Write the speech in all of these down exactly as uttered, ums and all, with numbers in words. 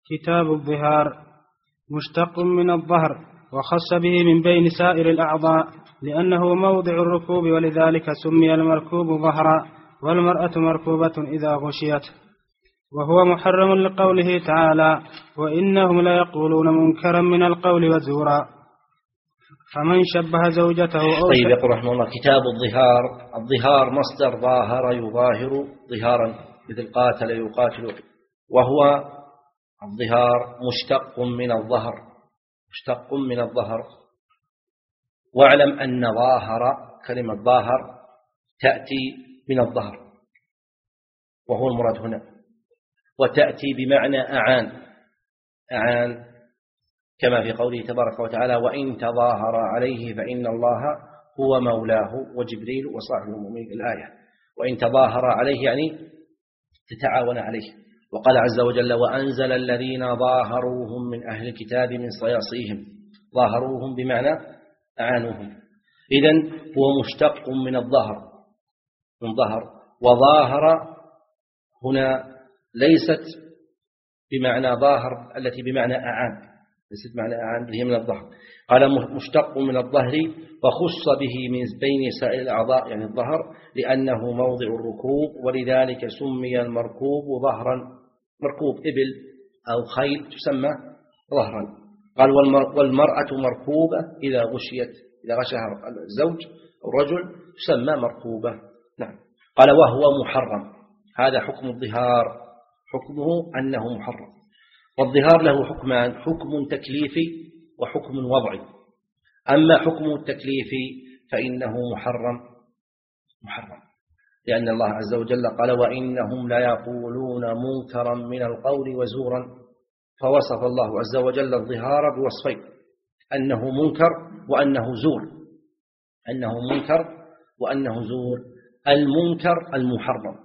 كتاب الظهار مشتق من الظهر، وخص به من بين سائر الأعضاء لأنه موضع الركوب، ولذلك سمي المركوب ظهرا، والمرأة مركوبة إذا غشيت. وهو محرم لقوله تعالى: وإنهم ليقولون منكرا من القول وزورا. فمن شبه زوجته أو طيب. يقول رحمه الله: كتاب الظهار. الظهار مصدر ظاهر يظاهر ظهارا، مثل قاتل يقاتل، وهو الظهار مشتق من الظهر، مشتق من الظهر. واعلم أن ظاهر، كلمة ظاهر تأتي من الظهر، وهو المراد هنا، وتأتي بمعنى أعان، أعان كما في قوله تبارك وتعالى: وإن تظاهر عليه فإن الله هو مولاه وجبريل وصاحب المؤمنين. الآية: وإن تظاهر عليه يعني تتعاون عليه. وقال عز وجل: وأنزل الذين ظاهروهم من أهل الكتاب من صياصيهم. ظاهروهم بمعنى أعانوهم. إذن هو مشتق من الظهر، من ظهر. وظاهر هنا ليست بمعنى ظاهر التي بمعنى أعان، ليست معنى أعان، هي من الظهر. قال مشتق من الظهر، وخص به من بين سائر الأعضاء يعني الظهر، لأنه موضع الركوب، ولذلك سمي المركوب ظهرا. مركوب إبل أو خيل تسمى ظهرا. قال والمرأة مركوبة إذا غشيت، إذا غشها الزوج أو الرجل تسمى مركوبة. نعم. قال وهو محرم. هذا حكم الظهار، حكمه أنه محرم. والظهار له حكمان: حكم تكليفي وحكم وضعي. أما حكم التكليفي فإنه محرم، محرم لأن الله عز وجل قال: وإنهم ليقولون منكرا من القول وزورا. فوصف الله عز وجل الظهار بوصفين: أنه منكر وأنه زور، أنه منكر وأنه زور. المنكر المحرم،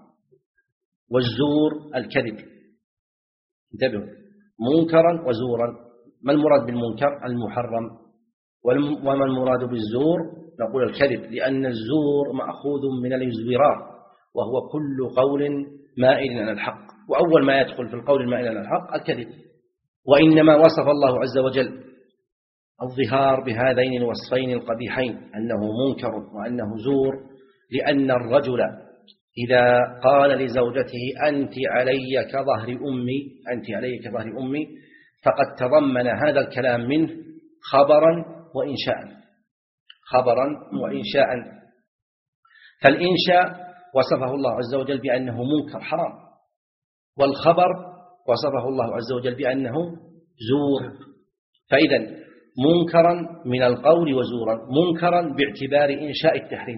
والزور الكذب. انتبهوا: منكرا وزورا. ما المراد بالمنكر؟ المحرم. وما المراد بالزور؟ نقول الكذب، لأن الزور مأخوذ من الازدرار، وهو كل قول مائل عن الحق، وأول ما يدخل في القول المائل عن الحق الكذب. وإنما وصف الله عز وجل الظهار بهذين الوصفين القبيحين، أنه منكر وأنه زور، لأن الرجل إذا قال لزوجته: أنت علي كظهر أمي، أنت علي كظهر أمي، فقد تضمن هذا الكلام منه خبرا وإنشاء، خبرا وإنشاء. فالإنشاء وصفه الله عز وجل بأنه منكر حرام، والخبر وصفه الله عز وجل بأنه زور. فإذا منكرا من القول وزورا: منكرا باعتبار إنشاء التحريم،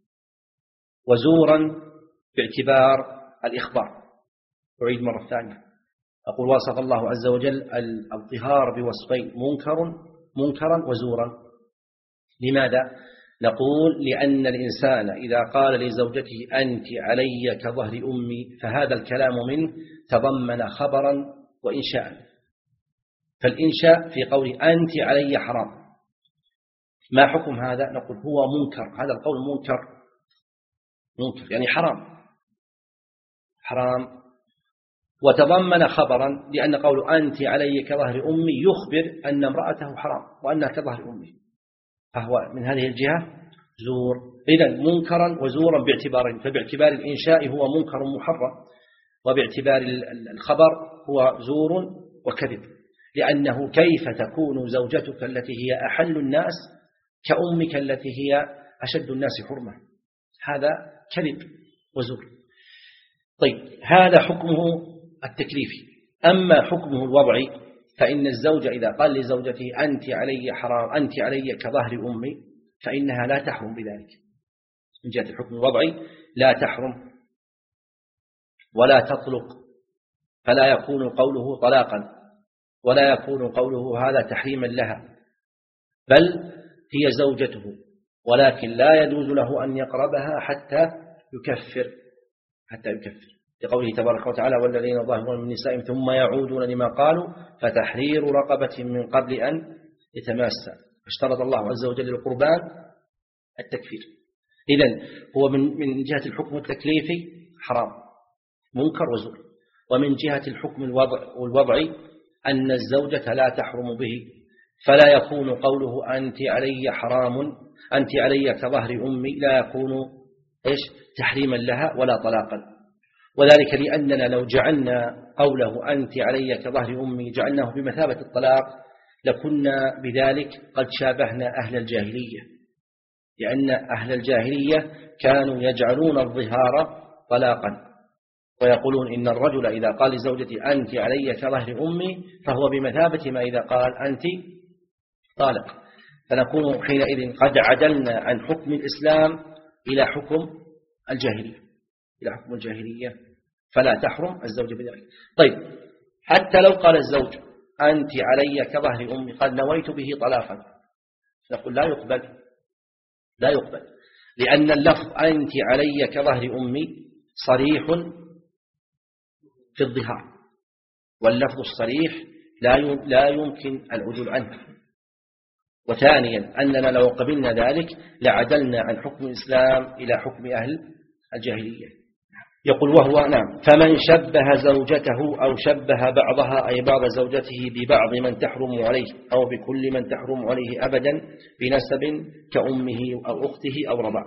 وزورا باعتبار الإخبار. أعيد مرة ثانية، أقول وصف الله عز وجل الظهار بوصفين: منكر منكرا وزورا. لماذا؟ نقول لأن الإنسان إذا قال لزوجته: أنت علي كظهر أمي، فهذا الكلام منه تضمن خبرا وإنشاء. فالإنشاء في قول أنت علي حرام. ما حكم هذا؟ نقول هو منكر، هذا القول منكر، منكر يعني حرام، حرام. وتضمن خبرا، لأن قول أنت علي كظهر أمي يخبر أن امرأته حرام وأنها كظهر أمي، فهو من هذه الجهة زور. إذن منكرا وزورا باعتبارين: فباعتبار الإنشاء هو منكر محرم، وباعتبار الخبر هو زور وكذب. لأنه كيف تكون زوجتك التي هي أحل الناس كأمك التي هي أشد الناس حرمة؟ هذا كذب وزور. طيب، هذا حكمه التكليفي. أما حكمه الوضعي فإن الزوج إذا قال لزوجته: أنت علي حرام، أنت علي كظهر أمي، فإنها لا تحرم بذلك. من جهة الحكم الوضعي لا تحرم ولا تطلق، فلا يكون قوله طلاقا، ولا يكون قوله هذا تحريما لها، بل هي زوجته، ولكن لا يجوز له أن يقربها حتى يكفر، حتى يكفر، لقوله تبارك وتعالى: والذين ظاهرون من نسائهم ثم يعودون لما قالوا فتحرير رقبة من قبل أن يتماسا. اشترط الله عز وجل القربان التكفير. إذن هو من من جهة الحكم التكليفي حرام، منكر وزور. ومن جهة الحكم الوضع والوضعي أن الزوجة لا تحرم به، فلا يكون قوله أنت علي حرام، أنت علي كظهر أمي، لا يكون إيش تحريما لها ولا طلاقا. وذلك لأننا لو جعلنا قوله أنت علي كظهر أمي جعلناه بمثابة الطلاق لكنا بذلك قد شابهنا أهل الجاهلية، لأن أهل الجاهلية كانوا يجعلون الظهار طلاقا، ويقولون إن الرجل إذا قال لزوجتي أنت علي كظهر أمي فهو بمثابة ما إذا قال أنت طالق، فنكون حينئذ قد عدلنا عن حكم الإسلام إلى حكم الجاهلية، إلى حكم الجاهلية، فلا تحرم الزوج بذلك. طيب حتى لو قال الزوج أنت علي كظهر أمي قد نويت به طلاقا، نقول لا يقبل، لا يقبل، لأن اللفظ أنت علي كظهر أمي صريح في الظهار، واللفظ الصريح لا يمكن العدول عنه. وثانيا أننا لو قبلنا ذلك لعدلنا عن حكم الإسلام إلى حكم أهل الجاهلية. يقول وهو نعم فمن شبه زوجته أو شبه بعضها أي بعض زوجته ببعض من تحرم عليه أو بكل من تحرم عليه أبدا بنسب كأمه أو أخته أو رضاع.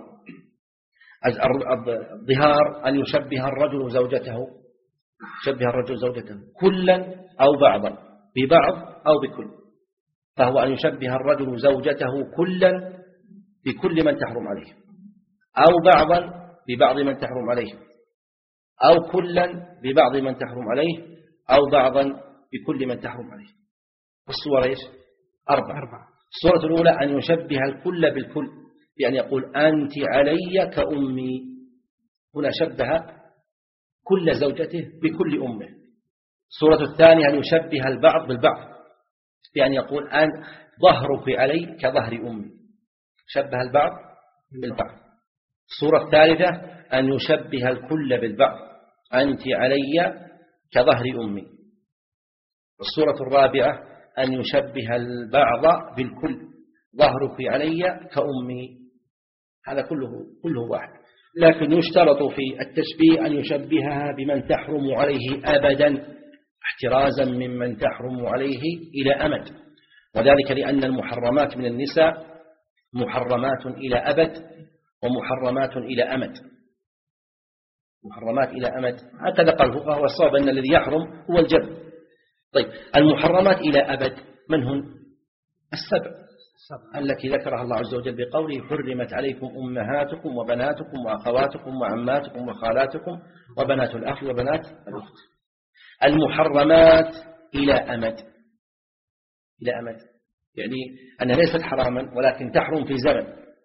الظهار أن يشبه الرجل زوجته، شبه الرجل زوجته كلا أو بعضا ببعض أو بكل، فهو أن يشبه الرجل زوجته كلا بكل من تحرم عليه أو بعضا ببعض من تحرم عليه أو كلا ببعض من تحرم عليه أو بعضا بكل من تحرم عليه. الصورة إيش؟ أربعة. أربعة. الصورة الأولى أن يشبه الكل بالكل، يعني يقول أنت علي كأمي، هنا شبه كل زوجته بكل أمه. الصورة الثانية أن يشبه البعض بالبعض، يعني يقول أن ظهرك علي كظهر أمي، شبه البعض بالبعض. الصورة الثالثة أن يشبه الكل بالبعض، أنت علي كظهر أمي. الصورة الرابعة أن يشبه البعض بالكل، ظهرك علي كأمي. هذا كله كله واحد، لكن يشترط في التشبيه أن يشبهها بمن تحرم عليه أبدا احترازا ممن تحرم عليه إلى أمد، وذلك لأن المحرمات من النساء محرمات إلى أبد ومحرمات إلى أمد. محرمات إلى أمد هكذا قال الفقهاء، والصواب أن الذي يحرم هو الجمع. طيب المحرمات إلى أبد من هن؟ السبع التي ذكرها الله عز وجل بقوله حرمت عليكم أمهاتكم وبناتكم وأخواتكم وعماتكم وخالاتكم وبنات الأخ وبنات الأخت. المحرمات إلى أمد، إلى أمد يعني أنها ليست حراما ولكن تحرم في زمن،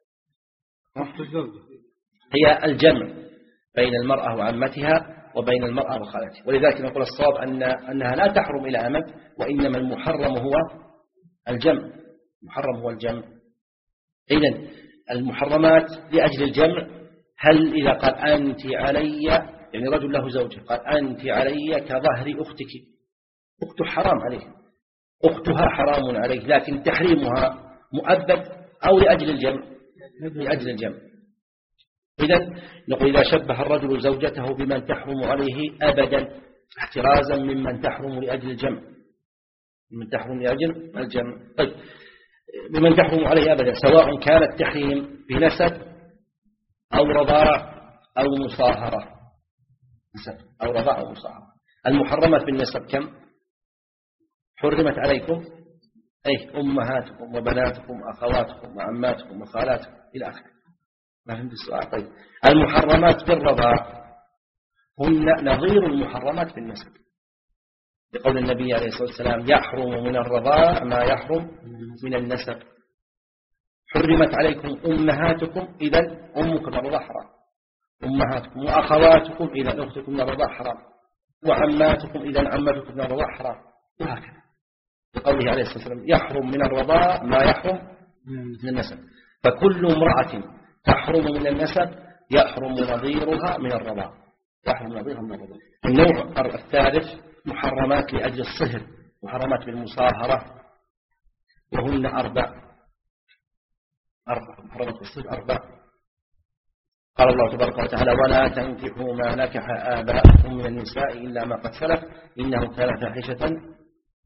هي الجمع بين المرأة وعمتها وبين المرأة وخالتها. ولذلك نقول الصواب أن أنها لا تحرم إلى أمد، وإنما المحرم هو الجمع، المحرم هو الجمع. إذن المحرمات لأجل الجمع، هل إذا قال أنت علي، يعني رجل له زوجة قال أنت علي كظهر أختك، أخته حرام عليه، أختها حرام عليه، لكن تحريمها مؤبد أو لأجل الجمع؟ لأجل الجمع. إذن نقول إذا شبه الرجل زوجته بمن تحرم عليه أبدا احترازا ممن تحرم لأجل الجمع، من تحرم لأجل الجمع. طيب بمن تحرم عليه أبدا سواء كان التحريم بنسب أو رضاع أو مصاهرة، نسب أو رضاع أو مصاهرة. المحرمات بالنسب كم؟ حرمت عليكم أي أمهاتكم وبناتكم وأخواتكم وعماتكم وخالاتكم إلى آخره. ما فهمت السؤال؟ طيب المحرمات بالرضاع هن نظير المحرمات بالنسب، بقول النبي عليه الصلاة والسلام يحرم من الرضاع ما يحرم من النسب. حرمت عليكم أمهاتكم إذا أمك من الرضاع حرام، أمهاتكم وأخواتكم إذا أختكم من الرضاع حرام، وعماتكم إذا عمتكم من الرضاع حرام، وهكذا بقوله عليه الصلاة والسلام يحرم من الرضاع ما يحرم من النسب. فكل امرأة تحرم من النسب يحرم نظيرها من الرضاع، يحرم نظيرها من الرضاع. النوع الثالث محرمات لأجل الصهر، محرمات بالمصاهرة، وهن أربع أربع محرمات بالصهر أربع. قال الله تبارك وتعالى ولا تنكحوا ما نكح آباءكم من النساء إلا ما قد سلف إنه كان فاحشة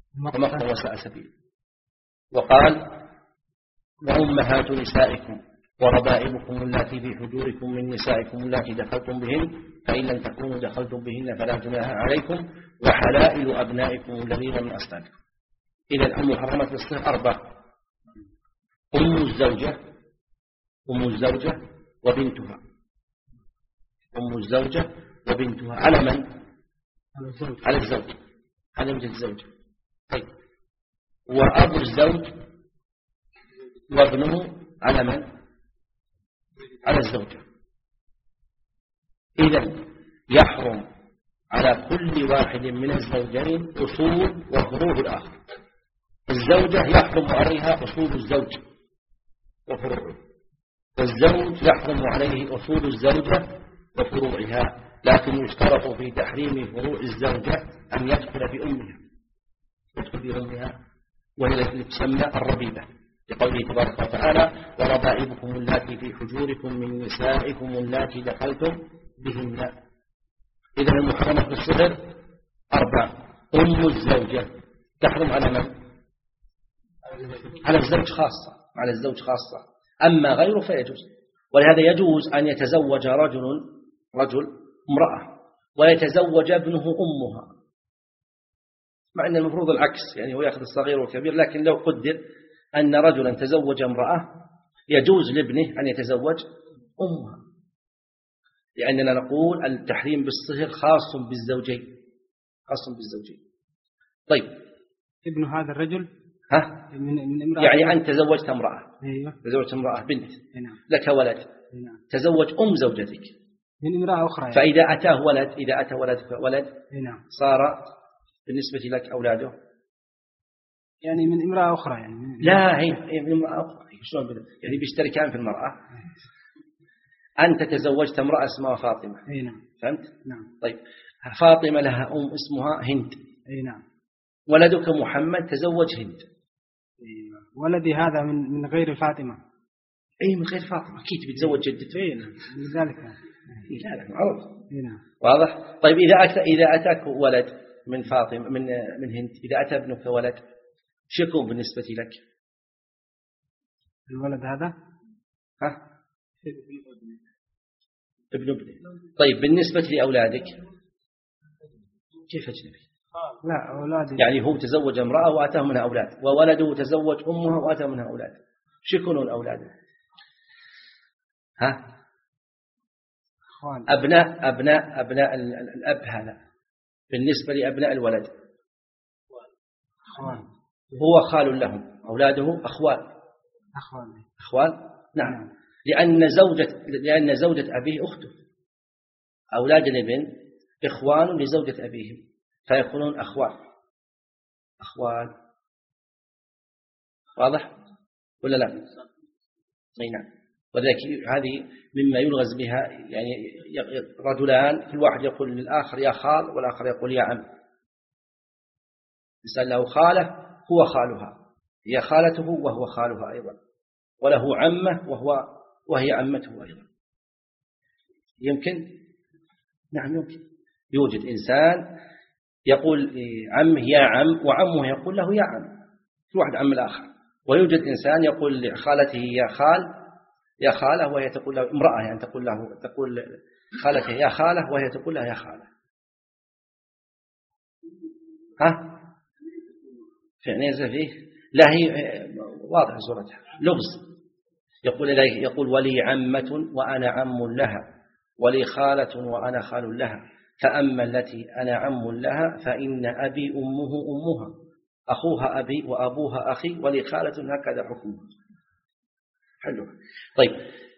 ومقتا وساء سبيلا. وقال وأمهات نسائكم وربائبكم اللاتي في حجوركم من نسائكم اللاتي دخلتم بهن فإن لم تكونوا دخلتم بهن فلا جناح عليكم وحلائل أبنائكم الذين من أصلابكم. إذا المحرمات بالصهر أربع: أم الزوجة أم الزوجة وبنتها أم الزوجة وبنتها على من؟ على الزوج، على وجه الزوجة. طيب، وأبو الزوج وابنه على من؟ على الزوجة. إذن يحرم على كل واحد من الزوجين أصول وفروع الآخر. الزوجة يحرم عليها أصول الزوج وفروعه، والزوج يحرم عليه أصول الزوجة وفروعها، لكن يشترط في تحريم فروع الزوجة أن يدخل بأمها يدخل بأمها وهي التي تسمى الربيبة، لقوله تبارك وتعالى وربائبكم اللاتي في حجوركم من نسائكم اللاتي دخلتم بهن. إذا المحرمة بالصهر أربع: أم الزوجة تحرم على من؟ على الزوج خاصة، على الزوج خاصة، أما غيره فيجوز. ولهذا يجوز أن يتزوج رجل رجل امرأة ويتزوج ابنه أمها، مع أن المفروض العكس، يعني هو يأخذ الصغير والكبير، لكن لو قدر أن رجلا تزوج امرأة يجوز لابنه أن يتزوج أمها، لأننا نقول التحريم بالصهر خاص بالزوجين خاص بالزوجين. طيب، ابن هذا الرجل ها؟ من من امرأة، يعني أنت تزوجت امرأة، أيوة. تزوجت امرأة بنت، نعم. لك ولد، نعم. تزوج أم زوجتك من امرأة أخرى يعني. فإذا أتاه ولد إذا أتى ولد ولد نعم. صار بالنسبة لك أولاده يعني من امرأة أخرى يعني من... لا هي من امرأة أخرى. شلون بدأ؟ يعني بيشتركان في المرأة. أنت تزوجت امرأة اسمها فاطمة. أي نعم. فهمت؟ نعم. طيب، فاطمة لها أم اسمها هند. أي نعم. ولدك محمد تزوج هند. أيوة. ولدي هذا من من غير فاطمة. أي من غير فاطمة، أكيد بتزوج جدته. أي نعم. لذلك. لا لا معروف. أي نعم. واضح؟ طيب، إذا أتى إذا أتاك ولد من فاطمة من من هند، إذا أتى ابنك ولد شو يكون بالنسبة لك؟ الولد هذا ها؟ ابن ابنه. طيب، بالنسبة لأولادك كيف أجنبي؟ لا أولادي يعني هو تزوج امرأة وأتاه منها أولاد، وولده تزوج أمها وأتاه منها أولاد، شو يكونون أولاده؟ ها؟ أبناء أبناء أبناء الأب هذا بالنسبة لأبناء الولد أخوان. هو خال لهم، أولاده أخوال. أخوان. أخوال؟ نعم. لأن زوجة لأن زوجة أبيه أخته. أولاد الابن إخوان لزوجة أبيهم فيكونون أخوال. أخوال. واضح ولا لا؟ أي نعم. وذلك هذه مما يلغز بها، يعني رجلان كل واحد يقول للآخر يا خال والآخر يقول يا عم. مثال له خالة هو خالها، هي خالته وهو خالها أيضا، وله عمة وهو وهي عمته أيضا. يمكن؟ نعم يمكن. يوجد إنسان يقول عمه يا عم وعمه يقول له يا عم، كل واحد عم الآخر. ويوجد إنسان يقول لخالته يا خال يا خالة وهي تقول له امرأة، يعني تقول له تقول خالته يا خالة وهي تقول لها يا خالة. ها؟ فعني فيه لا هي واضح صورتها لغز. يقول يقول ولي عمة وأنا عم لها، ولي خالة وأنا خال لها، فأما التي أنا عم لها فإن أبي أمه أمها، أخوها أبي وأبوها أخي، ولي خالة هكذا حكمها. حلو. طيب،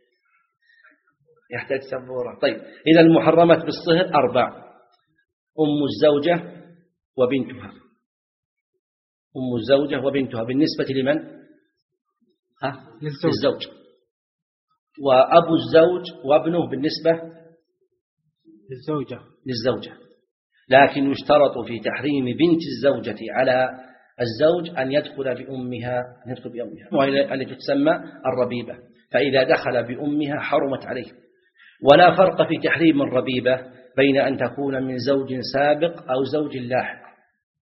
يحتاج سبورة. طيب، إذا المحرمات بالصهر أربع: أم الزوجة وبنتها. أم الزوجة وبنتها بالنسبة لمن؟ ها؟ للزوج. وأبو الزوج وابنه بالنسبة للزوجة للزوجة. لكن يشترط في تحريم بنت الزوجة على الزوج أن يدخل بأمها أن يدخل بأمها وهي التي تسمى الربيبة، فإذا دخل بأمها حرمت عليه. ولا فرق في تحريم الربيبة بين أن تكون من زوج سابق أو زوج لاحق،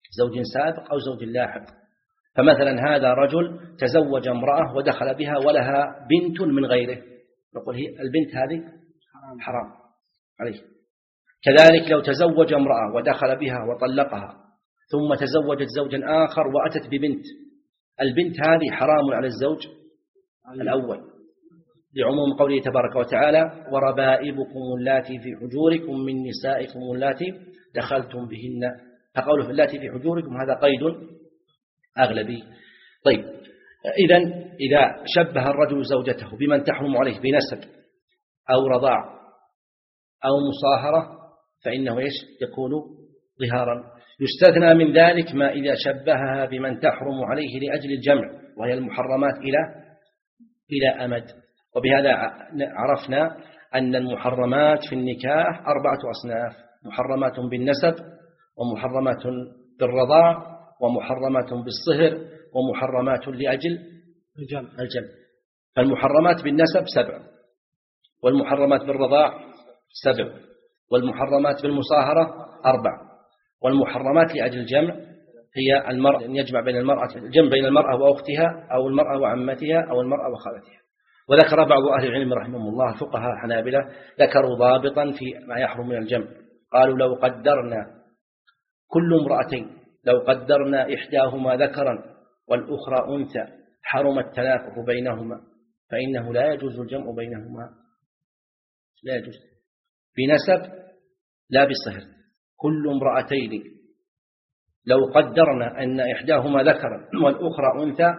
زوج سابق أو زوج لاحق. فمثلا هذا رجل تزوج امرأة ودخل بها ولها بنت من غيره، نقول هي البنت هذه حرام عليه. كذلك لو تزوج امرأة ودخل بها وطلقها ثم تزوجت زوجا آخر وأتت ببنت، البنت هذه حرام على الزوج الأول، لعموم قوله تبارك وتعالى: وربائبكم اللاتي في حجوركم من نسائكم اللاتي دخلتم بهن. فقوله في اللاتي في حجوركم هذا قيد أغلبي. طيب، إذن إذا شبه الرجل زوجته بمن تحرم عليه بنسب أو رضاع أو مصاهرة فإنه إيش؟ يكون ظهارا. يستثنى من ذلك ما إذا شبهها بمن تحرم عليه لأجل الجمع، وهي المحرمات إلى إلى أمد. وبهذا عرفنا أن المحرمات في النكاح أربعة أصناف: محرمات بالنسب، ومحرمات بالرضاع، ومحرمات بالصهر، ومحرمات لأجل الجمع. فالمحرمات بالنسب سبع، والمحرمات بالرضاع سبع، والمحرمات بالمصاهرة أربع، والمحرمات لأجل الجمع هي المرأة أن يجمع بين المرأة الجمع بين المرأة وأختها أو المرأة وعمتها أو المرأة وخالتها. وذكر بعض أهل العلم رحمهم الله فقهاء حنابلة ذكروا ضابطا في ما يحرم من الجمع، قالوا: لو قدرنا كل امرأتين لو قدرنا إحداهما ذكرا والأخرى أنثى حرم التناكح بينهما، فإنه لا يجوز الجمع بينهما، لا يجوز بنسب لا بصهر. كل امرأتين لو قدرنا أن إحداهما ذكرا والأخرى أنثى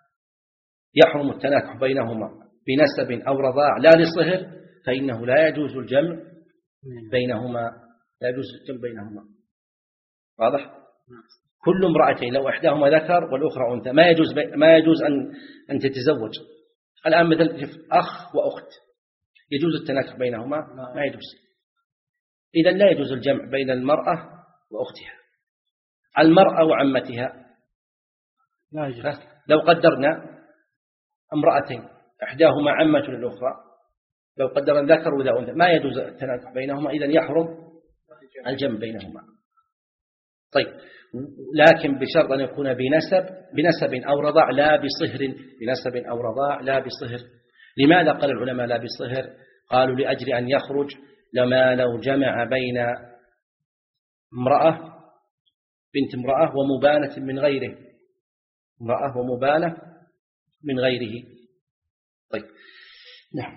يحرم التناكح بينهما بنسب أو رضاع لا لصهر، فإنه لا يجوز الجمع بينهما، لا يجوز الجمع بينهما. واضح؟ كل امرأتين لو إحداهما ذكر والأخرى أنثى ما يجوز بي... ما يجوز أن أن تتزوج. الآن مثل أخ وأخت يجوز التناكح بينهما؟ ما يجوز. إذا لا يجوز الجمع بين المرأة وأختها. المرأة وعمتها لا يجوز. لو قدرنا امرأتين إحداهما عمة للأخرى، لو قدرنا ذكر وذا أنثى ما يجوز التناكح بينهما، إذا يحرم الجمع بينهما. طيب، لكن بشرط أن يكون بنسب بنسب أو رضاع لا بصهر، بنسب أو رضاع لا بصهر. لماذا قال العلماء لا بصهر؟ قالوا لأجل أن يخرج لما لو جمع بين امرأة بنت امرأة ومبانة من غيره، امرأة ومبانة من غيره. طيب، نعم.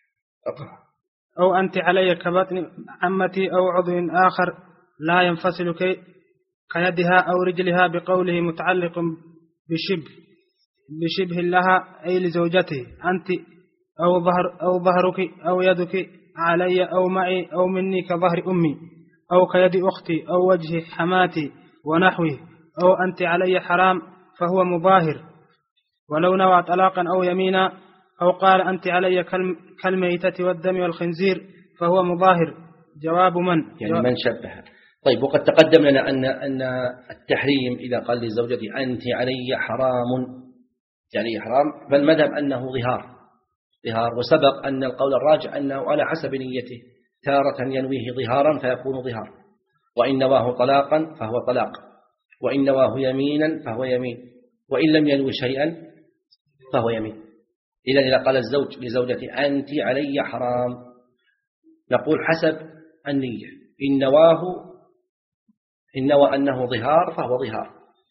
أو أنت علي كبطن عمتي أو عضو آخر لا ينفصل كي كيدها أو رجلها، بقوله متعلق بشبه بشبه لها أي لزوجته. أنت أو ظهر أو ظهرك أو يدك علي أو معي أو مني كظهر أمي أو كيد أختي أو وجه حماتي ونحوه. أو أنت علي حرام فهو مظاهر، ولو نوى طلاقا أو يمينا. أو قال أنت علي كالميتة والدم والخنزير فهو مظاهر. جواب من؟ يعني من شبه. طيب، وقد تقدم لنا أن أن التحريم إذا قال لزوجتي أنت علي حرام يعني حرام، فالمذهب أنه ظهار ظهار وسبق أن القول الراجع أنه على حسب نيته، تارة ينويه ظهارا فيكون ظهار، وإن نواه طلاقا فهو طلاق، وإن نواه يمينا فهو يمين، وإن لم ينوي شيئا فهو يمين. إذا إذا قال الزوج لزوجتي أنت علي حرام، نقول حسب النية. إن نواه إن نوى أنه ظهار فهو ظهار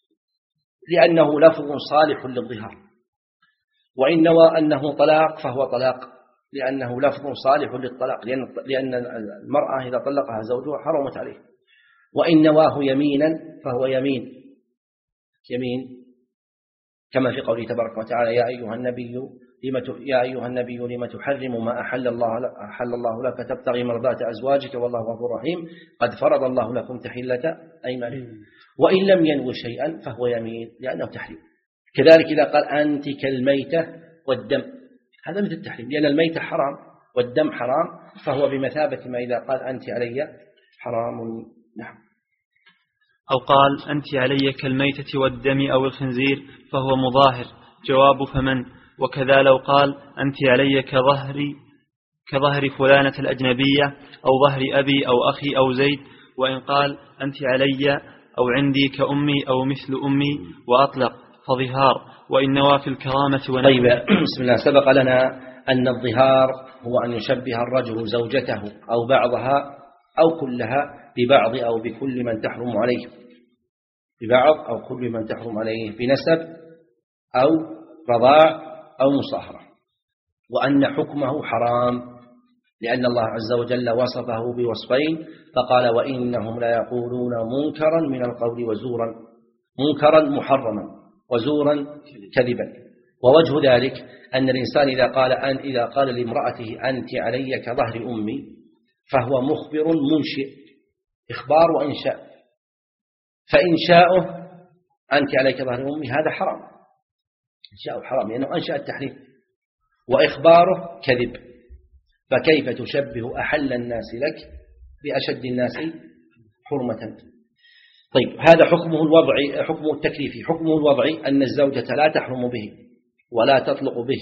لأنه لفظ صالح للظهار، وإن نوى أنه طلاق فهو طلاق لأنه لفظ صالح للطلاق، لأن لأن المرأة إذا طلقها زوجها حرمت عليه. وإن نواه يمينا فهو يمين يمين كما في قوله تبارك وتعالى: يا أيها النبي لما يا أيها النبي لما تحرم ما أحل الله أحل الله لك تبتغي مرضات أزواجك والله غفور رحيم قد فرض الله لكم تحلة أيمانكم. وإن لم ينوي شيئا فهو يمين لأنه تحريم. كذلك إذا قال أنت كالميتة والدم، هذا مثل التحريم، لأن الميتة حرام والدم حرام، فهو بمثابة ما إذا قال أنت علي حرام. نعم. أو قال أنت علي كالميتة والدم أو الخنزير فهو مظاهر. جواب فمن؟ وكذا لو قال أنت علي كظهري كظهر فلانة الأجنبية أو ظهر أبي أو أخي أو زيد. وإن قال أنت علي أو عندي كأمي أو مثل أمي وأطلق فظهار، وإن نوى في الكرامة ونحوه. طيب بسم الله. سبق لنا أن الظهار هو أن يشبه الرجل زوجته أو بعضها أو كلها ببعض أو بكل من تحرم عليه، ببعض أو كل من تحرم عليه بنسب أو رضاع أو مصاهرة، وأن حكمه حرام لأن الله عز وجل وصفه بوصفين فقال وإنهم لا يقولون منكرا من القول وزورا، منكرا محرما وزورا كذبا. ووجه ذلك أن الإنسان إذا قال أن إذا قال لامرأته أنت علي كظهر أمي فهو مخبر منشئ، إخبار وإنشاء، فإنشاؤه أنت علي كظهر أمي هذا حرام، إنشاؤه حرام لأنه أنشأ التحريم، وإخباره كذب، فكيف تشبه أحل الناس لك بأشد الناس حرمة؟ طيب هذا حكمه الوضعي، حكمه التكليفي. حكمه الوضعي أن الزوجة لا تحرم به ولا تطلق به،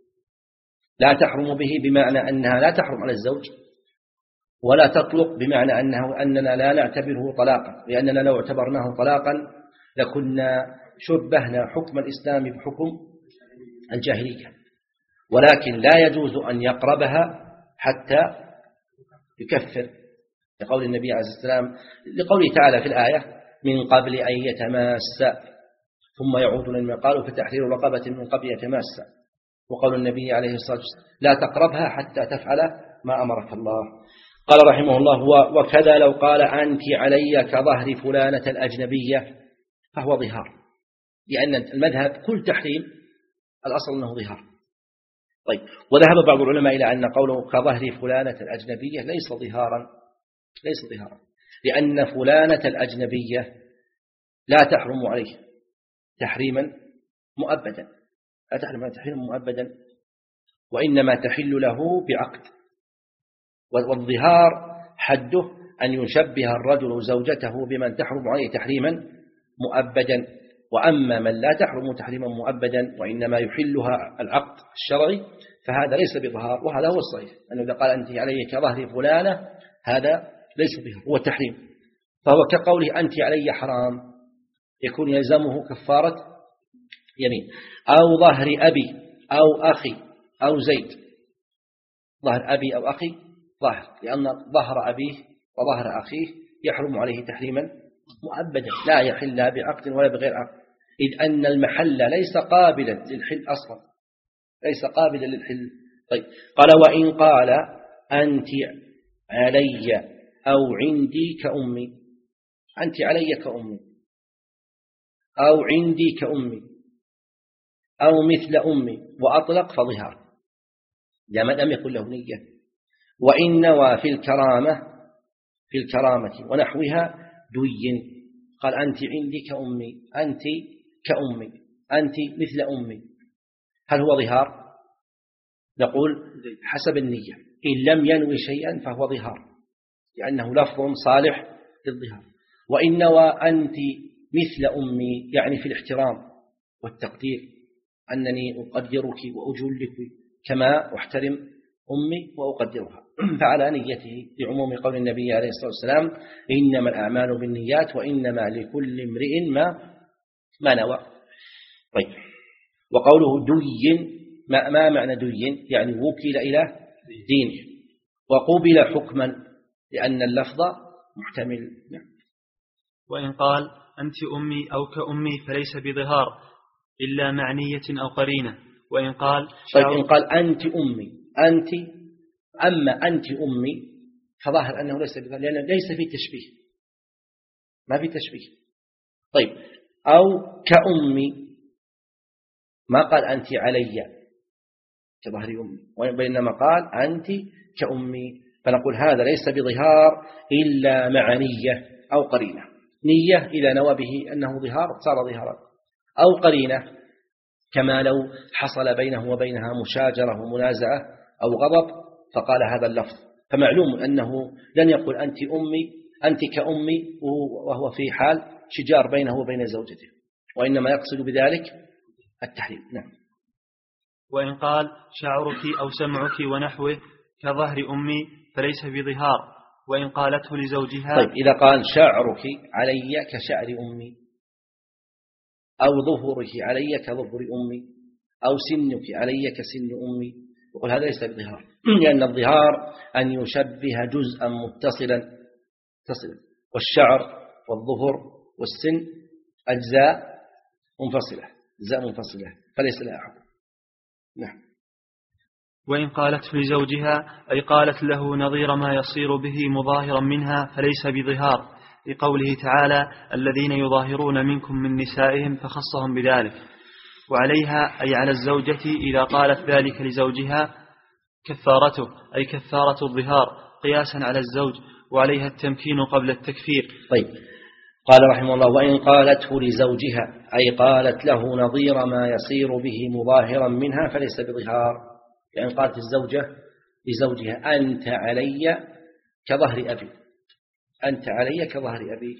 لا تحرم به بمعنى أنها لا تحرم على الزوج، ولا تطلق بمعنى أنه أننا لا نعتبره طلاقا، لأننا لو اعتبرناه طلاقا لكنا شبهنا حكم الإسلام بحكم الجاهلية، ولكن لا يجوز أن يقربها حتى يكفر، لقول النبي عليه الصلاة والسلام، لقوله تعالى في الآية من قبل أن يتماسا ثم يعودون لما قالوا فتحرير رقبة من قبل يتماسا، وقول النبي عليه الصلاة والسلام لا تقربها حتى تفعل ما أمرك الله. قال رحمه الله وكذا لو قال أنت علي كظهر فلانة الأجنبية فهو ظهار، لأن المذهب كل تحريم الأصل أنه ظهار. طيب وذهب بعض العلماء إلى أن قوله كظهر فلانة الأجنبية ليس ظهارا، ليس ظهارا، لأن فلانة الأجنبية لا تحرم عليه تحريما مؤبدا، لا تحرم عليه تحريما مؤبدا، وإنما تحل له بعقد. والظهار حده أن يشبه الرجل زوجته بمن تحرم عليه تحريما مؤبدا، وأما من لا تحرم تحريما مؤبدا وإنما يحلها العقد الشرعي فهذا ليس بظهار، وهذا هو الصحيح أنه إذا قال أنت علي كظهر فلانة هذا ليس بظهار، هو التحريم، فهو كقوله أنت علي حرام، يكون يلزمه كفارة يمين. أو ظهر أبي أو أخي أو زيد، ظهر أبي أو أخي ظهر، لأن ظهر أبيه وظهر أخيه يحرم عليه تحريما مؤبدا لا يحل لا بعقد ولا بغير عقد، إذ أن المحل ليس قابلا للحل أصلا، ليس قابلا للحل. طيب قال وإن قال أنت علي أو عندي كأمي، أنت علي كأمي أو عندي كأمي أو مثل أمي وأطلق فظهار، لما لم يكن له نية. وإن نوى في الكرامة في الكرامة ونحوها دين، قال أنت عندي كأمي، أنت كأمي، أنت مثل أمي، هل هو ظهار؟ نقول حسب النية، إن لم ينوي شيئا فهو ظهار لأنه لفظ صالح للظهار. وإن نوى أنت مثل أمي يعني في الاحترام والتقدير، أنني أقدرك وأجلك كما أحترم أمي وأقدرها، فعلى نيته لعموم قول النبي عليه الصلاة والسلام إنما الأعمال بالنيات وإنما لكل امرئ ما ما نوى. طيب وقوله دين، ما, ما معنى دين؟ يعني وكل إلى دينه وقبل حكما لأن اللفظ محتمل. وإن قال أنت أمي أو كأمي فليس بظهار إلا معنية أو قرينة. وإن قال طيب إن قال أنت أمي، أنت أما أنت أمي فظاهر أنه ليس بظهار لأنه ليس في تشبيه، ما في تشبيه. طيب أو كأمي ما قال أنت علي كظهر أمي، وإنما قال أنت كأمي، فنقول هذا ليس بظهار إلا مع نية أو قرينة. نية إذا نوى به أنه ظهار صار ظهارا، أو قرينة كما لو حصل بينه وبينها مشاجرة ومنازعة أو غضب فقال هذا اللفظ، فمعلوم أنه لن يقول أنت أمي أنت كأمي وهو في حال شجار بينه وبين زوجته، وإنما يقصد بذلك التحريم. نعم. وإن قال شعرك أو سمعك ونحوه كظهر أمي فليس بظهار وإن قالته لزوجها. طيب إذا قال شعرك علي كشعر أمي، أو ظهرك علي كظهر أمي، أو سنك علي كسن أمي، يقول هذا ليس بظهار، لأن الظهار أن يشبه جزءا متصلا متصلا، والشعر والظهر والسن أجزاء منفصلة أجزاء منفصلة فليس لها حكم. نعم. وإن قالت لزوجها أي قالت له نظير ما يصير به مظاهرا منها فليس بظهار، لقوله تعالى الذين يظاهرون منكم من نسائهم فخصهم بذلك. وعليها أي على الزوجة إذا قالت ذلك لزوجها كفارته أي كفارة الظهار قياسا على الزوج، وعليها التمكين قبل التكفير. طيب قال رحمه الله وإن قالته لزوجها أي قالت له نظير ما يصير به مظاهرا منها فليس بظهار، يعني قالت الزوجة لزوجها أنت علي كظهر أبي، أنت علي كظهر أبي،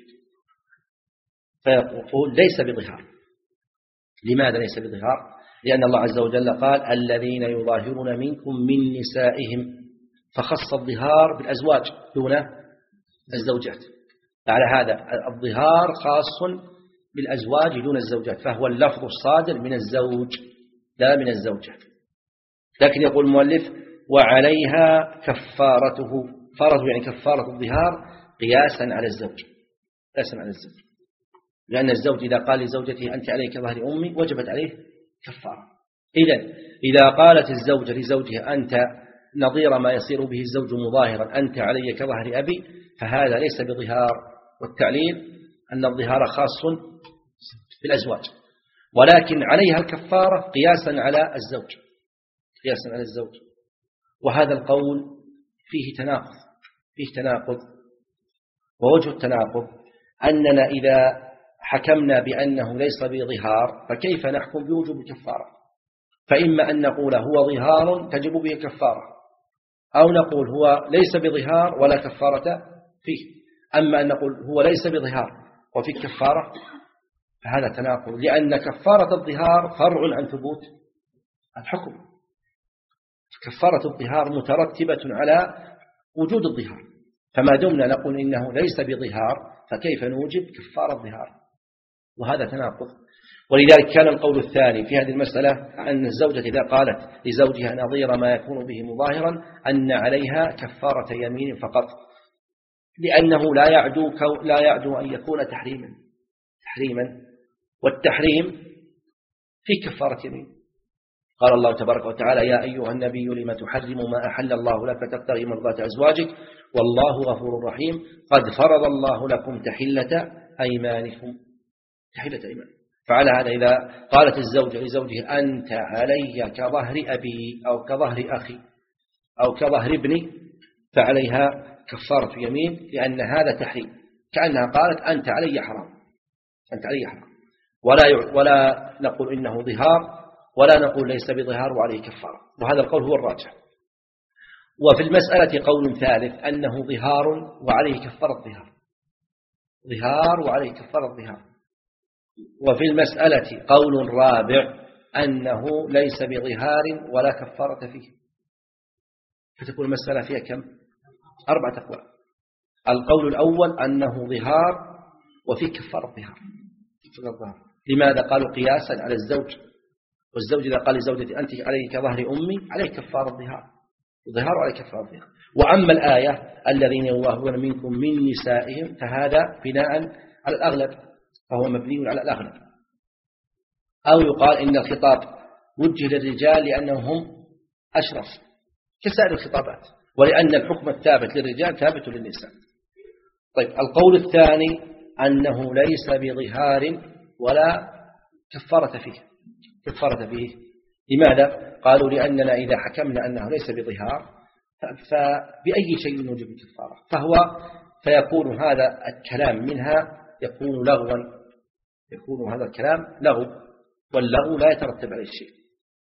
فيقول ليس بظهار. لماذا ليس بظهار؟ لأن الله عز وجل قال الذين يظاهرون منكم من نسائهم، فخص الظهار بالأزواج دون الزوجات. على هذا الظهار خاص بالأزواج دون الزوجات، فهو اللفظ الصادر من الزوج لا من الزوجة. لكن يقول المؤلف وعليها كفارته، فرض يعني كفارة الظهار قياسا على الزوج، قياسا على الزوج، لأن الزوج إذا قال لزوجته أنت عليك ظهر أمي وجبت عليه كفارة. إذن إذا قالت الزوجة لزوجها أنت نظير ما يصير به الزوج مظاهرا أنت علي كظهر أبي، فهذا ليس بظهار. والتعليل أن الظهار خاص بالأزواج، ولكن عليها الكفارة قياسا على الزوج، قياسا على الزوج. وهذا القول فيه تناقض، فيه تناقض ووجه التناقض أننا إذا حكمنا بأنه ليس بظهار فكيف نحكم بوجوب الكفارة؟ فإما أن نقول هو ظهار تجب به الكفارة، أو نقول هو ليس بظهار ولا كفارة فيه. أما أن نقول هو ليس بظهار وفي كفارة فهذا تناقض، لأن كفارة الظهار فرع عن ثبوت الحكم. كفارة الظهار مترتبة على وجود الظهار، فما دمنا نقول إنه ليس بظهار فكيف نوجب كفارة الظهار؟ وهذا تناقض. ولذلك كان القول الثاني في هذه المسألة أن الزوجة إذا قالت لزوجها نظير ما يكون به مظاهرا أن عليها كفارة يمين فقط، لأنه لا يعدو لا يعدو أن يكون تحريما تحريما والتحريم في كفارة يمين. قال الله تبارك وتعالى يا أيها النبي لما تحرم ما أحل الله لك تبتغي مرضات أزواجك والله غفور رحيم قد فرض الله لكم تحلة أيمانكم، تحلة أيمانكم. فعلى هذا إذا قالت الزوجة لزوجها أنت علي كظهر أبي أو كظهر أخي أو كظهر ابني فعليها كفارة يمين، لأن هذا تحريم، كأنها قالت أنت علي حرام، أنت علي حرام، ولا ولا نقول إنه ظهار ولا نقول ليس بظهار وعليه كفارة. وهذا القول هو الراجح. وفي المسألة قول ثالث أنه ظهار وعليه كفارة ظهار، ظهار وعليه كفارة ظهار. وفي المسألة قول رابع أنه ليس بظهار ولا كفارة فيه، فتكون المسألة فيها كم؟ أربعة أقوال. القول الأول أنه ظهار وفيه كفارة ظهار. لماذا؟ قالوا قياسا على الزوج، والزوج إذا قال لزوجتي أنت علي كظهر أمي عليه كفارة ظهار، ظهار عليه كفارة ظهار. وأما الآية الذين يظاهرون منكم من نسائهم فهذا بناء على الأغلب، فهو مبني على الأغلب. أو يقال إن الخطاب وجه للرجال لأنهم هم أشرف كسائر الخطابات، ولأن الحكم الثابت للرجال ثابت للنساء. طيب القول الثاني أنه ليس بظهار ولا كفارة فيه، كفارة فيه. لماذا؟ قالوا لأننا إذا حكمنا أنه ليس بظهار فبأي شيء نوجب الكفارة، فهو فيكون هذا الكلام منها يكون لغوا، يكون هذا الكلام لغو، واللغو لا يترتب عليه شيء.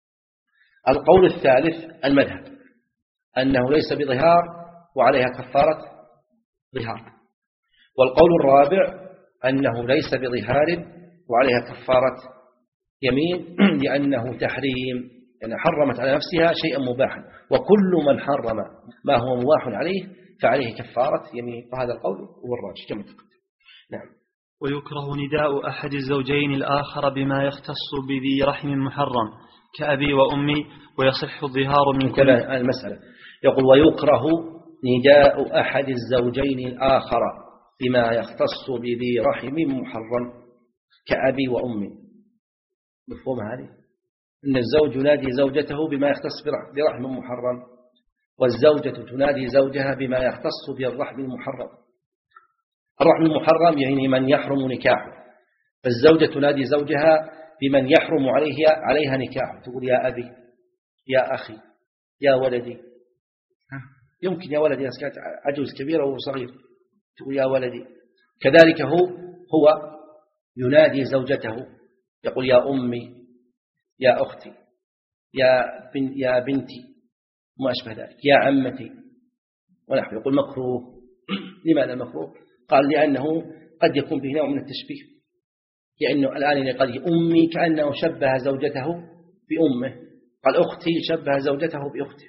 القول الثالث المذهب أنه ليس بظهار وعليها كفارة ظهار. والقول الرابع أنه ليس بظهار وعليها كفارة يمين، لأنه تحريم، يعني حرمت على نفسها شيئا مباحا، وكل من حرم ما هو مباح عليه فعليه كفارة يمين، وهذا القول هو الراجح كما تقدم. نعم. ويكره نداء أحد الزوجين الآخر بما يختص بذي رحم محرم كأبي وأمي، ويصح الظهار من كل المسألة. يقول ويكره نداء أحد الزوجين الآخر بما يختص بذي رحم محرم كأبي وأمي. مفهوم هذه؟ إن الزوج ينادي زوجته بما يختص برحم محرم، والزوجة تنادي زوجها بما يختص بالرحم المحرم. الرحم المحرم يعني من يحرم نكاحه، فالزوجة تنادي زوجها بمن يحرم عليه عليها نكاحه، تقول يا أبي، يا أخي، يا ولدي. يمكن يا ولدي إذا كانت عجوز كبيرة وهو صغير تقول يا ولدي. كذلك هو هو ينادي زوجته يقول يا أمي، يا أختي، يا بن يا بنتي، ما أشبه ذلك، يا عمتي ونحو. يقول مكروه. لماذا مكروه؟ قال لأنه قد يكون به نوع من التشبيه، لأنه الآن قال أمي كأنه شبه زوجته بأمه، قال أختي شبه زوجته بأخته.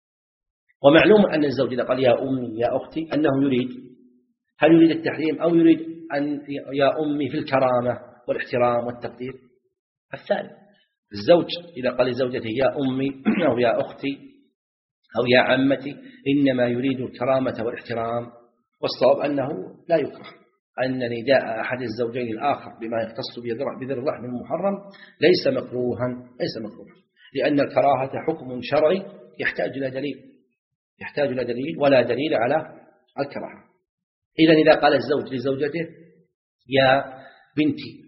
ومعلوم أن الزوج إذا قال يا أمي يا أختي أنه يريد، هل يريد التحريم أو يريد أن يا أمي في الكرامة والاحترام والتقدير؟ الثاني. الزوج إذا قال لزوجته يا أمي أو يا أختي أو يا عمتي إنما يريد الكرامة والاحترام، والصواب أنه لا يكره أن نداء أحد الزوجين الآخر بما يختص بذي الرحم المحرم ليس مكروها، ليس مكروها، لأن الكراهة حكم شرعي يحتاج إلى دليل، يحتاج إلى دليل ولا دليل على الكراهة. إذن إذا قال الزوج لزوجته يا بنتي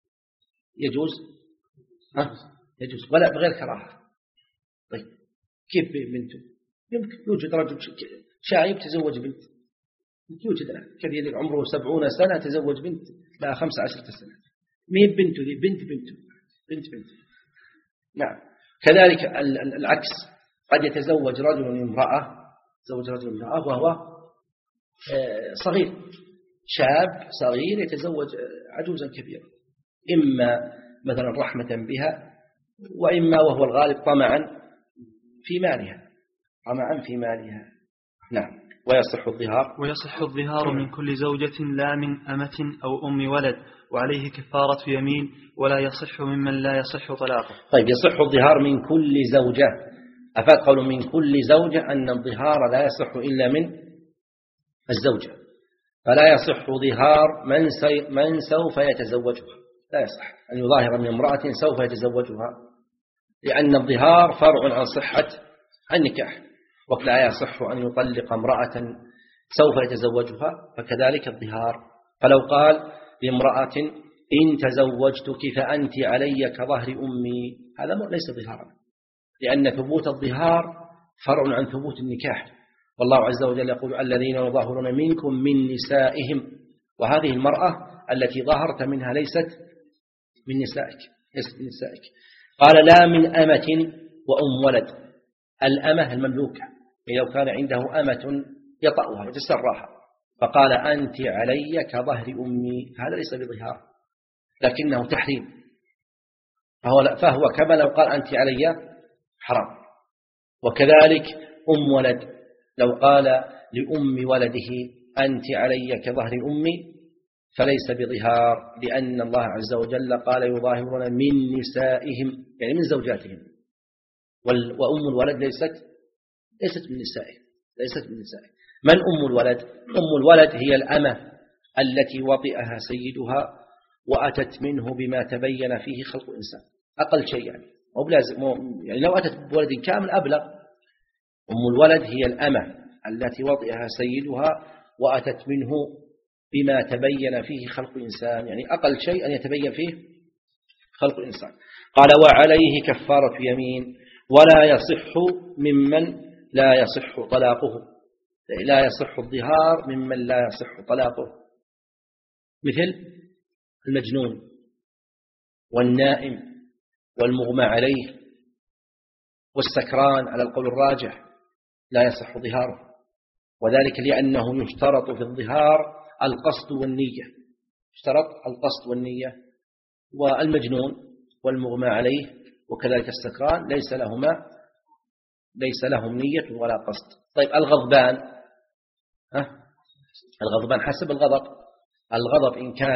يجوز؟ ها؟ يجوز ولا بغير كراهة. طيب كيف بنته؟ يمكن يوجد رجل شايب تزوج بنت، يوجد الآن كثير عمره سبعون سنة تزوج بنت لا خمس عشرة سنة، مين بنته دي؟ بنت بنته بنت بنت. نعم. كذلك العكس، قد يتزوج رجل امرأة، تزوج رجل امرأة وهو صغير، شاب صغير يتزوج عجوزا كبيرا، إما مثلا رحمة بها، وإما وهو الغالب طمعا في مالها، طمعا في مالها. نعم. ويصح الظهار ويصح الظهار من كل زوجة لا من أمة أو أم ولد، وعليه كفارة يمين، ولا يصح ممن لا يصح طلاقه. طيب يصح الظهار من كل زوجة. أفاد قول من كل زوجة أن الظهار لا يصح إلا من الزوجة، فلا يصح ظهار من, سي من سوف يتزوجها، لا يصح أن يظاهر من امرأة سوف يتزوجها، لأن الظهار فرع عن صحة النكاح، ولا يصح أن يطلق امرأة سوف يتزوجها، فكذلك الظهار. فلو قال لامرأة إن تزوجتك فأنت علي كظهر أمي، هذا ليس ظهارا، لأن ثبوت الظهار فرع عن ثبوت النكاح. والله عز وجل يقول الذين يظاهرون منكم من نسائهم، وهذه المرأة التي ظهرت منها ليست من نسائك، ليست من نسائك. قال لا من أمة وأم ولد، الأمة المملوكة لو كان عنده أمة يطأها يتسرها، فقال أنت علي كظهر أمي، هذا ليس بظهار لكنه تحريم، فهو, فهو كما لو قال أنت علي حرام. وكذلك أم ولد، لو قال لأم ولده أنت علي كظهر أمي فليس بظهار، لأن الله عز وجل قال يظاهرون من نسائهم، يعني من زوجاتهم، وأم الولد ليست ليست من نسائه، ليست من نسائه. من أم الولد؟ أم الولد هي الأمة التي وطئها سيدها وأتت منه بما تبين فيه خلق إنسان، أقل شيء يعني، مو بلازم، يعني لو أتت بولد كامل أبلغ. أم الولد هي الأمة التي وطئها سيدها وأتت منه بما تبين فيه خلق إنسان، يعني أقل شيء أن يتبين فيه خلق إنسان. قال وعليه كفارة يمين، ولا يصح ممن لا يصح طلاقه، لا يصح الظهار ممن لا يصح طلاقه، مثل المجنون والنائم والمغمى عليه والسكران على القول الراجح لا يصح ظهاره، وذلك لأنه يشترط في الظهار القصد والنية، يشترط القصد والنية. والمجنون والمغمى عليه وكذلك السكران ليس لهما ليس لهم نية ولا قصد. طيب الغضبان الغضبان حسب الغضب. الغضب إن كان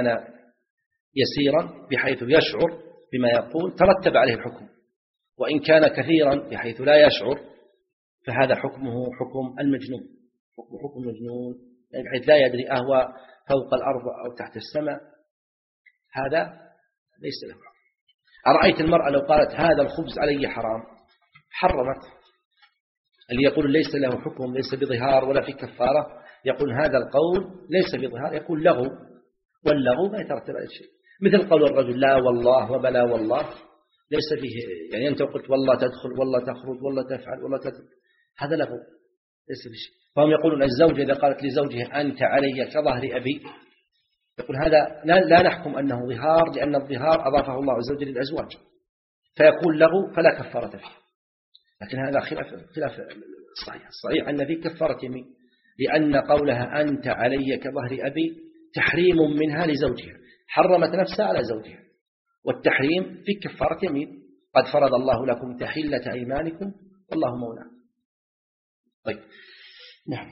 يسيرا بحيث يشعر بما يقول ترتب عليه الحكم، وإن كان كثيرا بحيث لا يشعر فهذا حكمه حكم المجنون، حكم حكم المجنون بحيث لا يدري أهو فوق الأرض أو تحت السماء، هذا ليس له حكم. أرأيت المرأة لو قالت هذا الخبز علي حرام حرمت، اللي يقول ليس له حكم ليس بظهار ولا في كفارة يقول هذا القول ليس بظهار، يقول لغو، واللغو ما يترتب على شيء، مثل قول الرجل لا والله وبلا والله ليس فيه، يعني أنت قلت والله تدخل والله تخرج والله تفعل والله تدخل، هذا لغو ليس فيه شيء. فهم يقولون الزوجة إذا قالت لزوجها أنت علي كظهر أبي، يقول هذا لا نحكم أنه ظهار، لأن الظهار أضافه الله عز وجل للأزواج، فيقول لغو فلا كفارة فيه. لكن هذا خلاف خلاف الصحيح. الصحيح أن فيه كفارة يمين، لأن قولها أنت علي كظهر أبي تحريم منها لزوجها، حرمت نفسها على زوجها، والتحريم في كفارة يمين، قد فرض الله لكم تحلة أيمانكم والله مولاكم. طيب نعم.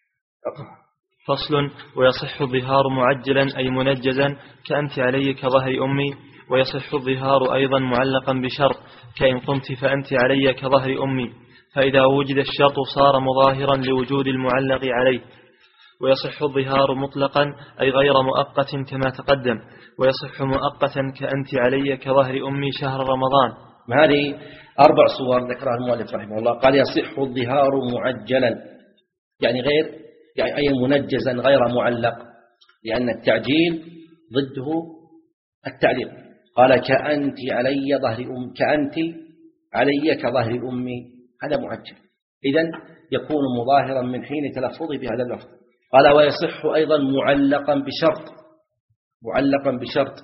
فصل. ويصح الظهار معجلا أي منجزا كأنت علي كظهر أمي، ويصح الظهار أيضا معلقا بشرط كإن قمت فأنت علي كظهر أمي، فإذا وجد الشرط صار مظاهرا لوجود المعلق عليه. ويصح الظهار مطلقا أي غير مؤقت كما تقدم، ويصح مؤقتا كأنت علي كظهر أمي شهر رمضان. هذه أربع صور ذكرها المؤلف رحمه الله. قال يصح الظهار معجلا يعني غير يعني أي منجزا غير معلق، لأن التعجيل ضده التعليق. قال كأنت علي ظهر أم كأنت علي كظهر أمي، هذا معجل، إذن يكون مظاهرا من حين تلفظه بهذا اللفظ. قال ويصح أيضا معلقا بشرط، معلقا بشرط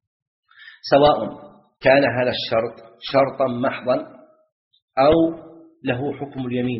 سواء كان هذا الشرط شرطا محضا أو له حكم اليمين،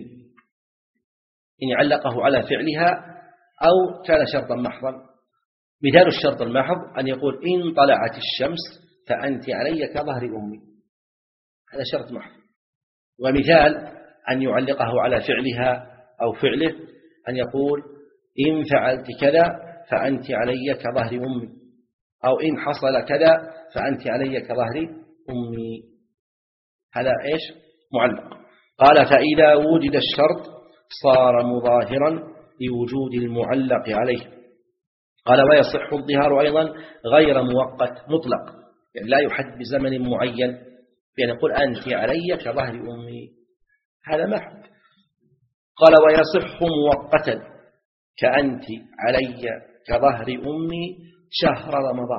إن علقه على فعلها أو كان شرطا محضا. مثال الشرط المحض أن يقول إن طلعت الشمس فأنت علي كظهر أمي، هذا شرط محض. ومثال أن يعلقه على فعلها أو فعله أن يقول إن فعلت كذا فأنت علي كظهر أمي، أو إن حصل كذا فأنت علي كظهر أمي، هذا إيش معلق. قال فإذا وجد الشرط صار مظاهرا لوجود المعلق عليه. قال ويصح الظهار أيضا غير مؤقت مطلق، يعني لا يحد بزمن معين، يعني يقول أنت علي كظهر أمي، هذا ما حد. قال ويصح مؤقتا كأنت علي كظهر أمي شهر رمضان،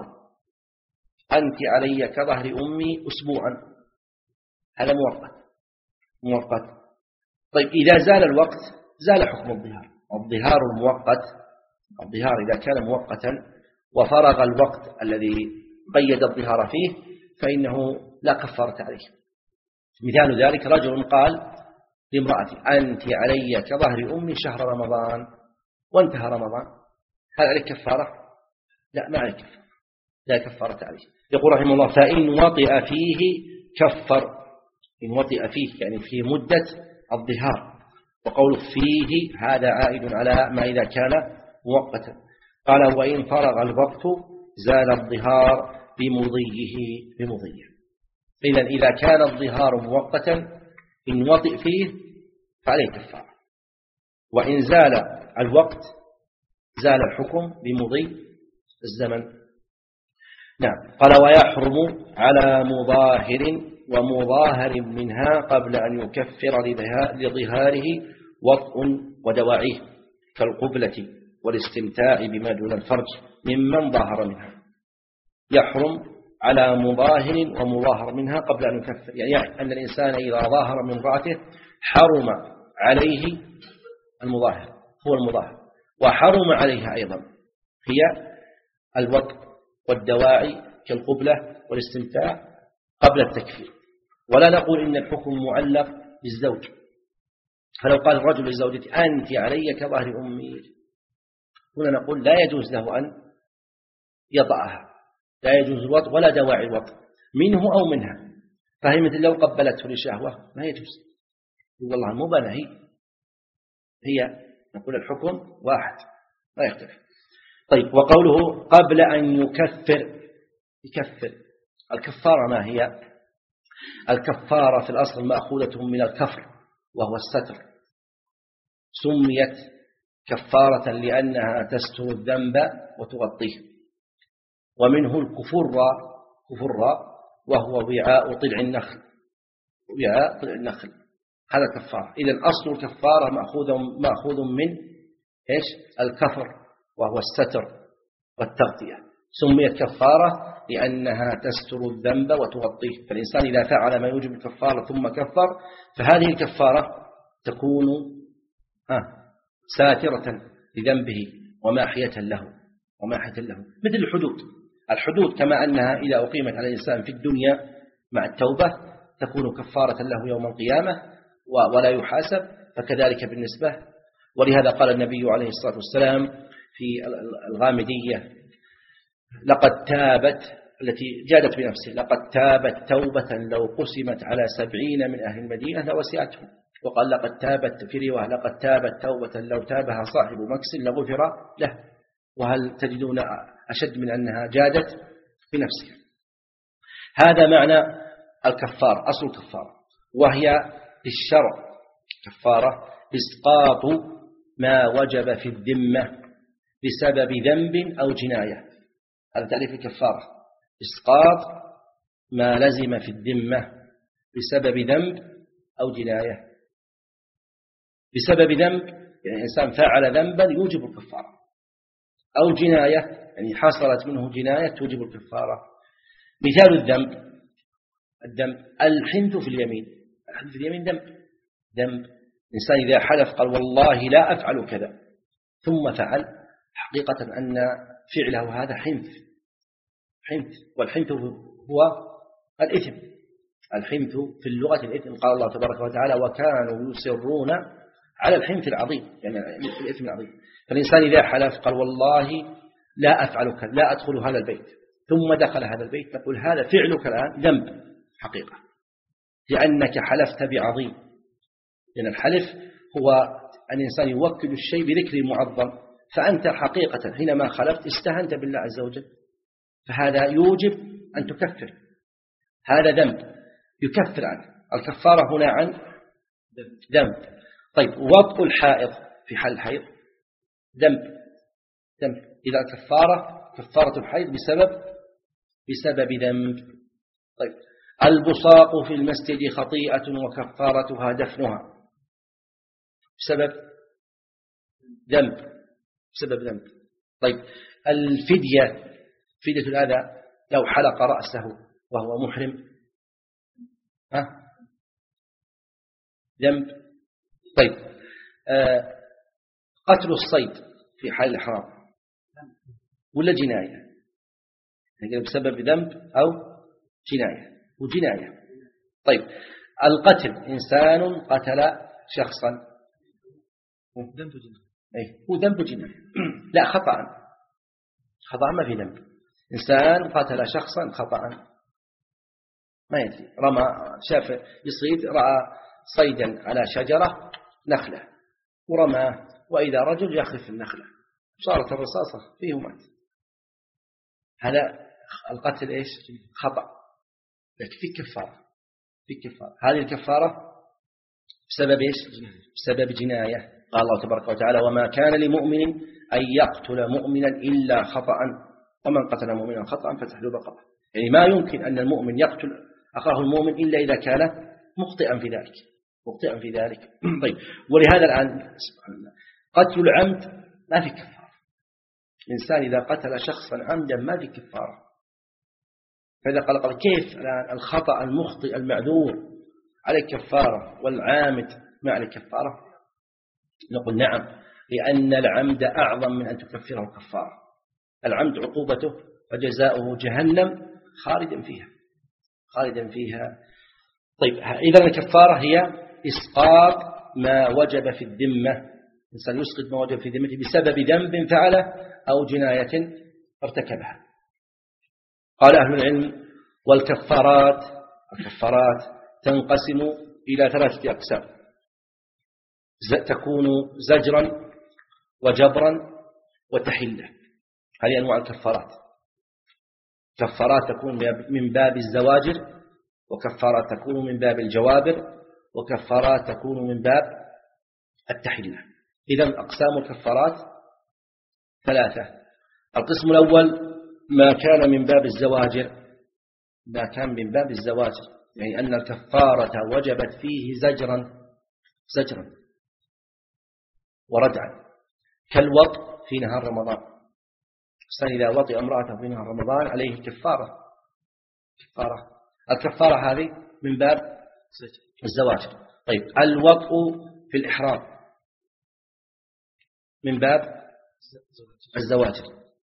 أنت علي كظهر أمي أسبوعا، هذا مؤقت مؤقت. طيب إذا زال الوقت زال حكم الظهار. الظهار المؤقت، الظهار إذا كان مؤقتا وفرغ الوقت الذي قيد الظهار فيه فإنه لا كفارة عليه. مثال ذلك رجل قال لامرأتي أنت علي كظهر أمي شهر رمضان، وانتهى رمضان، هل عليك كفارة؟ لا، ما عليك كفارة، لا كفارة عليه. يقول رحمه الله فإن وطئ فيه كفر، إن وطئ فيه يعني في مدة الظهار، وقول فيه هذا عائد على ما إذا كان مؤقتا. قال وإن فرغ الوقت زال الظهار بمضيه بمضيه. إذن إذا كان الظهار مؤقتا إن وطئ فيه فعليه كفارة، وإن زال الوقت زال الحكم بمضي الزمن. نعم. قال ويحرم على مظاهر ومظاهر منها قبل أن يكفر لظهاره وطء ودواعيه كالقبلة والاستمتاع بما دون الفرج ممن ظاهر منها. يحرم على مظاهر ومظاهر منها قبل أن يكفر، يعني أن الإنسان إذا ظاهر من امرأته حرم عليه المظاهر، هو المظاهر، وحرم عليها أيضا هي الوطء والدواعي كالقبلة والاستمتاع قبل التكفير. ولا نقول إن الحكم معلق بالزوج، فلو قال الرجل لزوجته أنت علي كظهر أمي، هنا نقول لا يجوز له أن يضعها، لا يجوز الوطء ولا دواعي الوطء منه أو منها. فهي مثل لو قبلته لشهوة ما يجوز، والله مو بنهي هي نقول الحكم واحد لا يختلف. طيب وقوله قبل أن يكفر، يكفر الكفارة ما هي؟ الكفارة في الأصل مأخوذة من الكفر وهو الستر، سميت كفارة لأنها تستر الذنب وتغطيه. ومنه الكفر كفر وهو وعاء طلع النخل، وعاء طلع النخل هذا كفارة. إذن أصل الكفارة مأخوذ مأخوذ من إيش؟ الكفر وهو الستر والتغطية. سميت كفارة لأنها تستر الذنب وتغطيه. فالإنسان إذا فعل ما يوجب الكفارة ثم كفر فهذه الكفارة تكون ساترة لذنبه وماحية له وماحية له مثل الحدود. الحدود كما أنها إذا أقيمت على الإنسان في الدنيا مع التوبة تكون كفارة له يوم القيامة ولا يحاسب، فكذلك بالنسبة. ولهذا قال النبي عليه الصلاة والسلام في الغامدية لقد تابت التي جادت بنفسه، لقد تابت توبة لو قسمت على سبعين من أهل المدينة لوسعتهم. وقال لقد تابت في رواية لقد تابت توبة لو تابها صاحب مكس لغفر له. وهل تجدون أشد من أنها جادت بنفسها؟ هذا معنى الكفار، أصل الكفارة، وهي في الشرع كفارة إسقاط ما وجب في الذمة بسبب ذنب أو جناية. هذا تعريف الكفارة، إسقاط ما لزم في الذمة بسبب ذنب أو جناية. بسبب ذنب يعني إنسان فعل ذنبا يوجب الكفارة، أو جناية يعني حصلت منه جناية توجب الكفارة. مثال الذنب، الذنب الحنث في اليمين، الحنث في اليمين ذنب، ذنب. الإنسان إذا حلف قال والله لا أفعل كذا ثم فعل، حقيقة أن فعله هذا حنث، حنث. والحنث هو الإثم، الحنث في اللغة الإثم. قال الله تبارك وتعالى وكانوا يصرون على الحنث العظيم، يعني الإثم العظيم. فالإنسان إذا حلف قال والله لا أفعل كذا، لا أدخل هذا البيت، ثم دخل هذا البيت، تقول هذا فعلك الآن ذنب حقيقة، لأنك حلفت بعظيم. لأن الحلف هو أن الإنسان يوكل الشيء بذكر معظم، فأنت حقيقة حينما خلفت استهنت بالله عز وجل، فهذا يوجب أن تكفر، هذا ذنب يكفر عنه. الكفارة هنا عن ذنب. طيب وطء الحائض في حال الحيض ذنب، ذنب. إذا كفارة كفارة الحيض بسبب بسبب ذنب. طيب البصاق في المسجد خطيئة وكفارتها دفنها بسبب ذنب، بسبب ذنب. طيب الفدية، فدية الأذى لو حلق رأسه وهو محرم ها ذنب. طيب آه قتل الصيد في حال الإحرام ولا جناية؟ يعني بسبب ذنب أو جناية، وجناية. طيب القتل إنسان قتل شخصا ذنب جناية، أي هو ذنب جناية لا خطأ، خطأ ما في ذنب. إنسان قتل شخصا خطأ ما يدري، رمى شاف يصيد رأى صيدا على شجرة نخلة ورماه، وإذا رجل يخلف النخلة صارت الرصاصة فيه مات. هذا القتل إيش؟ خطأ، لكن في كفارة، في كفارة. هذه الكفارة بسبب إيش؟ بسبب جناية. قال الله تبارك وتعالى وما كان لمؤمن أن يقتل مؤمنا إلا خطأ ومن قتل مؤمنا خطأ فتحرير رقبة. يعني ما يمكن أن المؤمن يقتل أخاه المؤمن إلا إذا كان مخطئا في ذلك، مخطئا في ذلك. طيب ولهذا الآن سبحان الله قتل العمد ما في كفارة. الإنسان إذا قتل شخصا عمدا ما في كفارة. فإذا قال قال كيف الآن الخطأ المخطئ المعذور عليه كفارة والعامد ما عليه كفارة؟ نقول نعم، لأن العمد أعظم من أن تكفره الكفارة. العمد عقوبته وجزاؤه جهنم خالدا فيها، خالدا فيها. طيب إذا الكفارة هي إسقاط ما وجب في الذمة، الإنسان يسقط ما وجب في ذمته بسبب ذنب فعله أو جناية ارتكبها. قال أهل العلم والكفارات، الكفارات تنقسم إلى ثلاثة أقسام: تكون زجرا وجبرا وتحلة. هذه أنواع الكفارات. كفارات تكون من باب الزواجر، وكفارات تكون من باب الجوابر، وكفارات تكون من باب التحلة. إذن أقسام الكفارات ثلاثة. القسم الأول ما كان من باب الزواجر، ما كان من باب الزواجر يعني أن الكفارة وجبت فيه زجرا زجرا وردعا، كالوطء في نهار رمضان. الإنسان إذا وطئ امرأته في نهار رمضان عليه كفارة كفارة الكفارة هذه من باب الزواجر. طيب الوطء في الإحرام من باب الزواجر.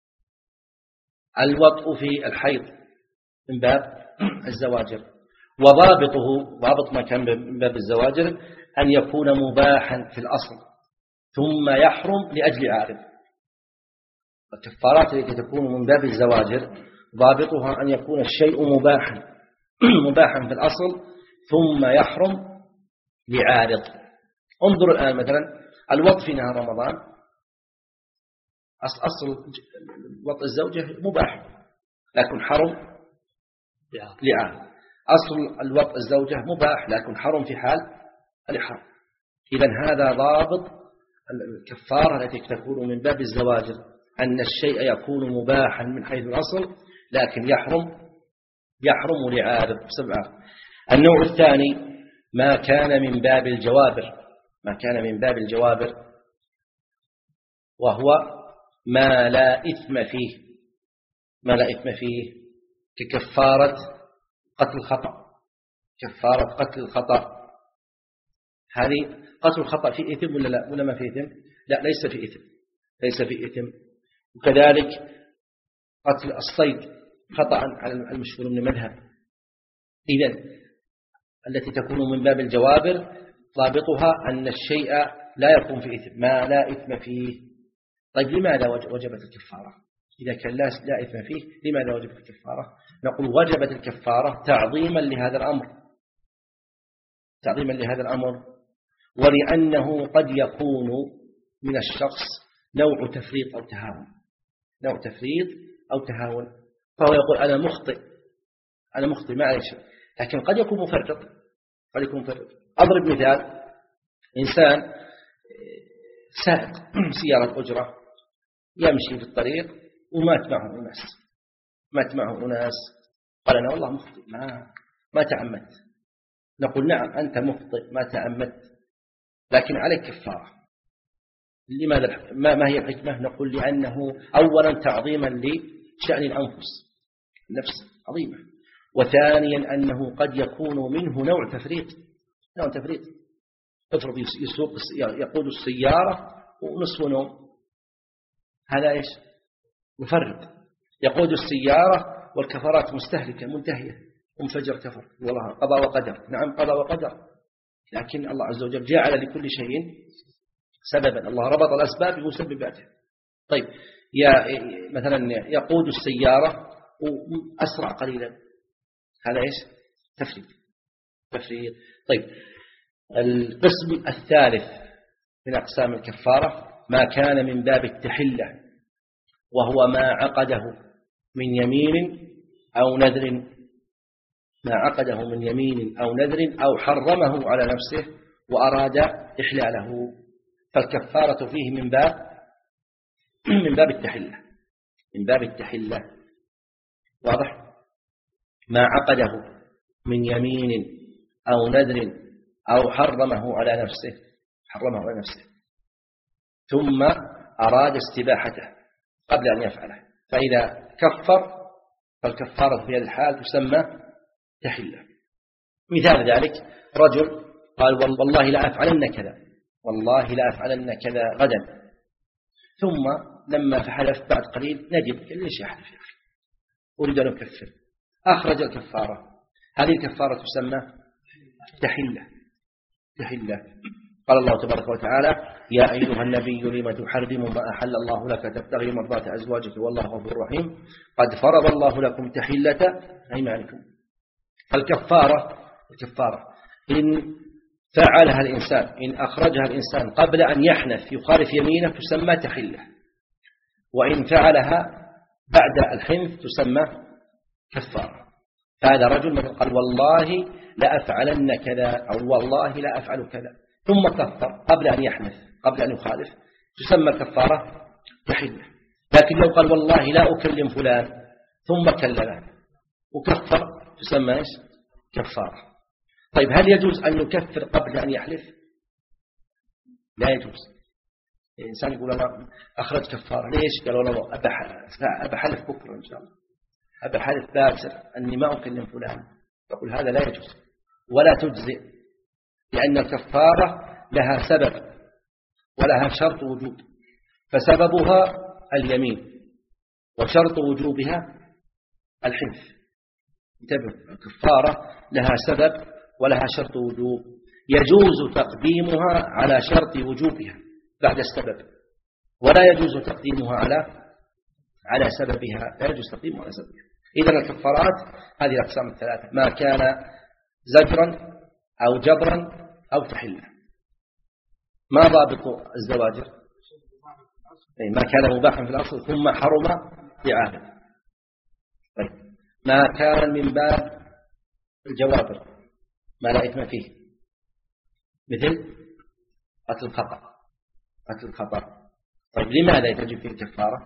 الوطء في الحيض من باب الزواجر. وضابطه، ضابط ما كان من باب الزواجر، أن يكون مباحا في الأصل ثم يحرم لأجل عارض. الكفارات التي تكون من باب الزواجر ضابطها أن يكون الشيء مباحا مباحا في الأصل ثم يحرم لعارض. انظر الآن مثلا الوطء في نهار رمضان، أصل, أصل وطء الزوجة مباح لكن حرم لعارض. أصل الوطء الزوجة مباح لكن حرم في حال الإحرام. إذن هذا ضابط الكفارة التي تكون من باب الزواجر، أن الشيء يكون مباحا من حيث الأصل لكن يحرم يحرم لعارض. سبعة. النوع الثاني ما كان من باب الجوابر، ما كان من باب الجوابر وهو ما لا إثم فيه، ما لا إثم فيه ككفارة قتل الخطأ. كفارة قتل الخطأ هذه قتل الخطأ في إثم ولا لا ولا ما في إثم؟ لا ليس في إثم، ليس في إثم. وكذلك قتل الصيد خطأ على المشهور من المذهب. إذن التي تكون من باب الجوابر ضابطها أن الشيء لا يكون في إثم، ما لا إثم فيه. طيب لماذا وجبت الكفارة؟ إذا كان لا إثم فيه لماذا وجبت الكفارة؟ نقول وجبت الكفارة تعظيما لهذا الأمر، تعظيما لهذا الأمر، ولأنه قد يكون من الشخص نوع تفريط أو تهاون، نوع تفريط أو تهاون، فهو يقول أنا مخطئ أنا مخطئ ما عليه شيء، لكن قد يكون مفرط، قد يكون مفرط. أضرب مثال: إنسان سائق سيارة أجرة يمشي في الطريق ومات معه أناس، مات معه أناس، قال أنا والله مخطئ ما ما تعمدت. نقول نعم أنت مخطئ ما تعمدت لكن عليك كفارة. لماذا؟ ما هي الحكمة؟ نقول لأنه أولا تعظيما لشأن الأنفس، النفس عظيمة، وثانيا أنه قد يكون منه نوع تفريط، نوع تفريط. افرض يسوق يقود السيارة ونصف نوم، هذا إيش؟ مفرط. يقود السيارة والكفارات مستهلكة منتهية، ومفجر كفر، والله قضاء وقدر. نعم قضاء وقدر، لكن الله عز وجل جعل لكل شيء سببا، الله ربط الأسباب بمسبباتها. طيب يا مثلا يقود السيارة وأسرع قليلا، هذا إيش؟ تفريط، تفريط. طيب القسم الثالث من أقسام الكفارة ما كان من باب التحلة، وهو ما عقده من يمين أو نذر، ما عقده من يمين أو نذر أو حرمه على نفسه وأراد إحلاله، فالكفارة فيه من باب من باب التحلة، من باب التحلة. واضح؟ ما عقده من يمين أو نذر أو حرمه على نفسه، حرمه على نفسه ثم أراد استباحته قبل أن يفعله، فإذا كفر فالكفارة في هذه الحال تسمى تحلة. مثال ذلك رجل قال والله لا أفعلن كذا، والله لا أفعلن كذا غدا، ثم لما فحلف بعد قليل ندم، ليش يحلف يا أخي؟ أريد أن أكفر، أخرج الكفارة. هذه الكفارة تسمى تحلة، تحلة. قال الله تبارك وتعالى: يا أيها النبي لم تحرم ما أحل الله لك تبتغي مرضات أزواجك والله غفور رحيم قد فرض الله لكم تحلة أيمانكم. فالكفارة الكفارة إن فعلها الإنسان إن أخرجها الإنسان قبل أن يحنث يخالف يمينه تسمى تحلة، وإن فعلها بعد الحنث تسمى كفارة. فهذا رجل مثل قال والله لا أفعلن كذا أو والله لا أفعل كذا ثم كفر قبل أن يحنث قبل أن يخالف تسمى الكفارة تحلة. لكن لو قال والله لا أكلم فلان ثم كلمه وكفر تسمى إيش؟ كفارة. طيب هل يجوز أن يكفر قبل أن يحلف؟ لا يجوز. الإنسان يقول أنا أخرج كفارة ليش؟ قالوا له أبا حلف بكرة إن شاء الله، أبا حلف باكر أني ما أكلم فلان، يقول هذا لا يجوز ولا تجزئ، لأن الكفارة لها سبب ولها شرط وجوب، فسببها اليمين وشرط وجوبها الحنث. انتبه، الكفارة لها سبب ولها شرط وجوب، يجوز تقديمها على شرط وجوبها بعد السبب، ولا يجوز تقديمها على على سببها، لا يجوز تقديمها على سببها. إذن الكفارات هذه الأقسام الثلاثة: ما كان زجرا أو جبرا أو تحلة. ما ضابط الزواجر؟ ما كان مباحا في الأصل ثم حرم إعادة. طيب ما كان من باب الجوابر ما لا إثم فيه مثل قتل الخطأ قتل الخطأ طيب لماذا يتجب فيه الكفارة؟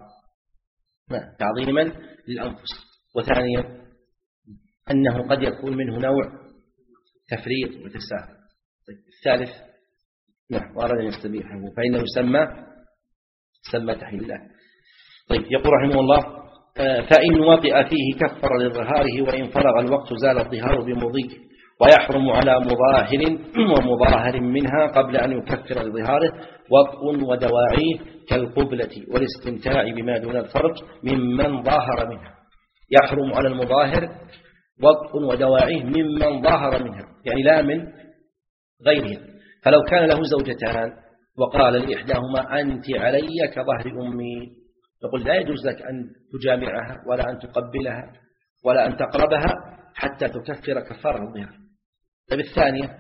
تعظيما للأنفس، وثانيا أنه قد يكون منه نوع تفريط وتساهل. طيب الثالث نعم وأراد أن يستبيحه فإنه يسمى سمى تحليلا. طيب يقول رحمه الله فإن وطئ فيه كفر لظهاره وإن فرغ الوقت زال الظهار بمضيه، ويحرم على مظاهر ومظاهر منها قبل أن يكفر لظهاره وطء ودواعيه كالقبلة والاستمتاع بما دون الفرج ممن ظاهر منها. يحرم على المظاهر وطء ودواعيه ممن ظاهر منها، يعني لا من غيرها. فلو كان له زوجتان وقال لإحداهما أنت علي كظهر أمي، يقول لا يجوز لك أن تجامعها ولا أن تقبلها ولا أن تقربها حتى تكفر كفارة الظهار. طيب الثانية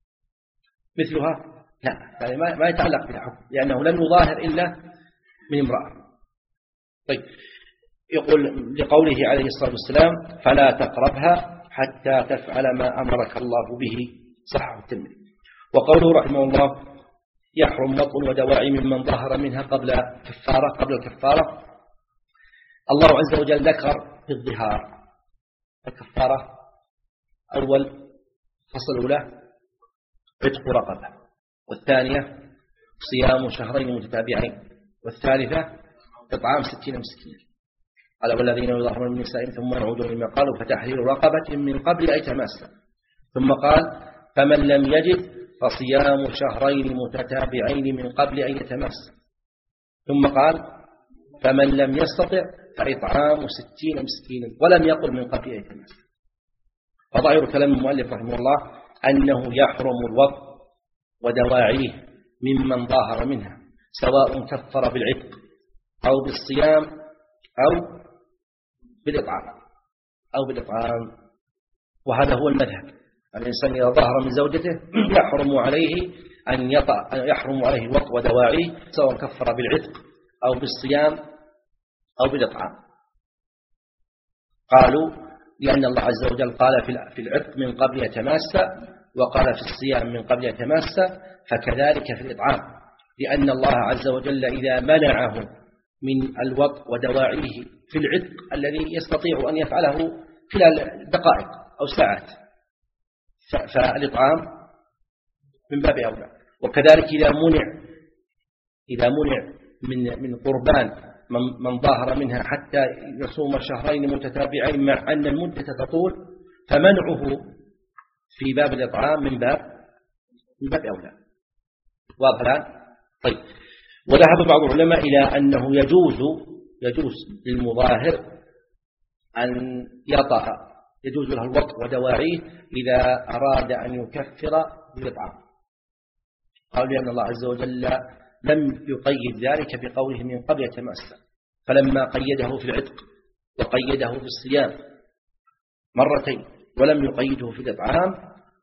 مثلها لا، يعني ما يتعلق بها حكم، لأنه لن يظاهر إلا من امرأة. طيب يقول لقوله عليه الصلاة والسلام فلا تقربها حتى تفعل ما أمرك الله به، صححه الترمذي. وقوله رحمه الله يحرم وطء ودواعي ممن ظهر منها قبل كفارة قبل الكفارة. الله عز وجل ذكر في الظهار الكفارة أول فصل الأولى عتق رقبة، والثانية صيام شهرين متتابعين، والثالثة إطعام ستين مسكينا. قال والذين يظهرون من نسائهم ثم يعودون لما قالوا فتحرير رقبة من قبل أن يتماسا. ثم قال فمن لم يجد فصيام شهرين متتابعين من قبل أن يتماسا. ثم قال فمن لم يستطع فإطعام ستين مسكينا، ولم يقل من قبل أن يتماسا. فظاهر كلام المؤلف رحمه الله أنه يحرم الوطء ودواعيه ممن ظاهر منها، سواء كفر بالعتق أو بالصيام أو بالإطعام أو بالإطعام وهذا هو المذهب. الإنسان إذا ظهر من زوجته يحرم عليه أن يطع يحرم عليه الوطء ودواعيه، سواء كفر بالعتق أو بالصيام أو بالإطعام. قالوا لأن الله عز وجل قال في العتق من قبل يتماسا، وقال في الصيام من قبل يتماسا، فكذلك في الإطعام، لأن الله عز وجل إذا منعه من الوطء ودواعيه في العتق الذي يستطيع أن يفعله خلال دقائق أو ساعات، فالإطعام من باب أولى. وكذلك إذا منع إذا منع من من قربان من ظاهر منها حتى يصوم شهرين متتابعين مع أن المدة تطول، فمنعه في باب الإطعام من باب من باب أولى. واضح الآن؟ طيب وذهب بعض العلماء إلى أنه يجوز يجوز للمظاهر أن يطأ، يجوز له الوطء ودواعيه إذا أراد أن يكفر بالإطعام. قالوا لأن الله عز وجل لم يقيد ذلك بقوله من قبل يتماسا، فلما قيده في العتق وقيده في الصيام مرتين ولم يقيده في الإطعام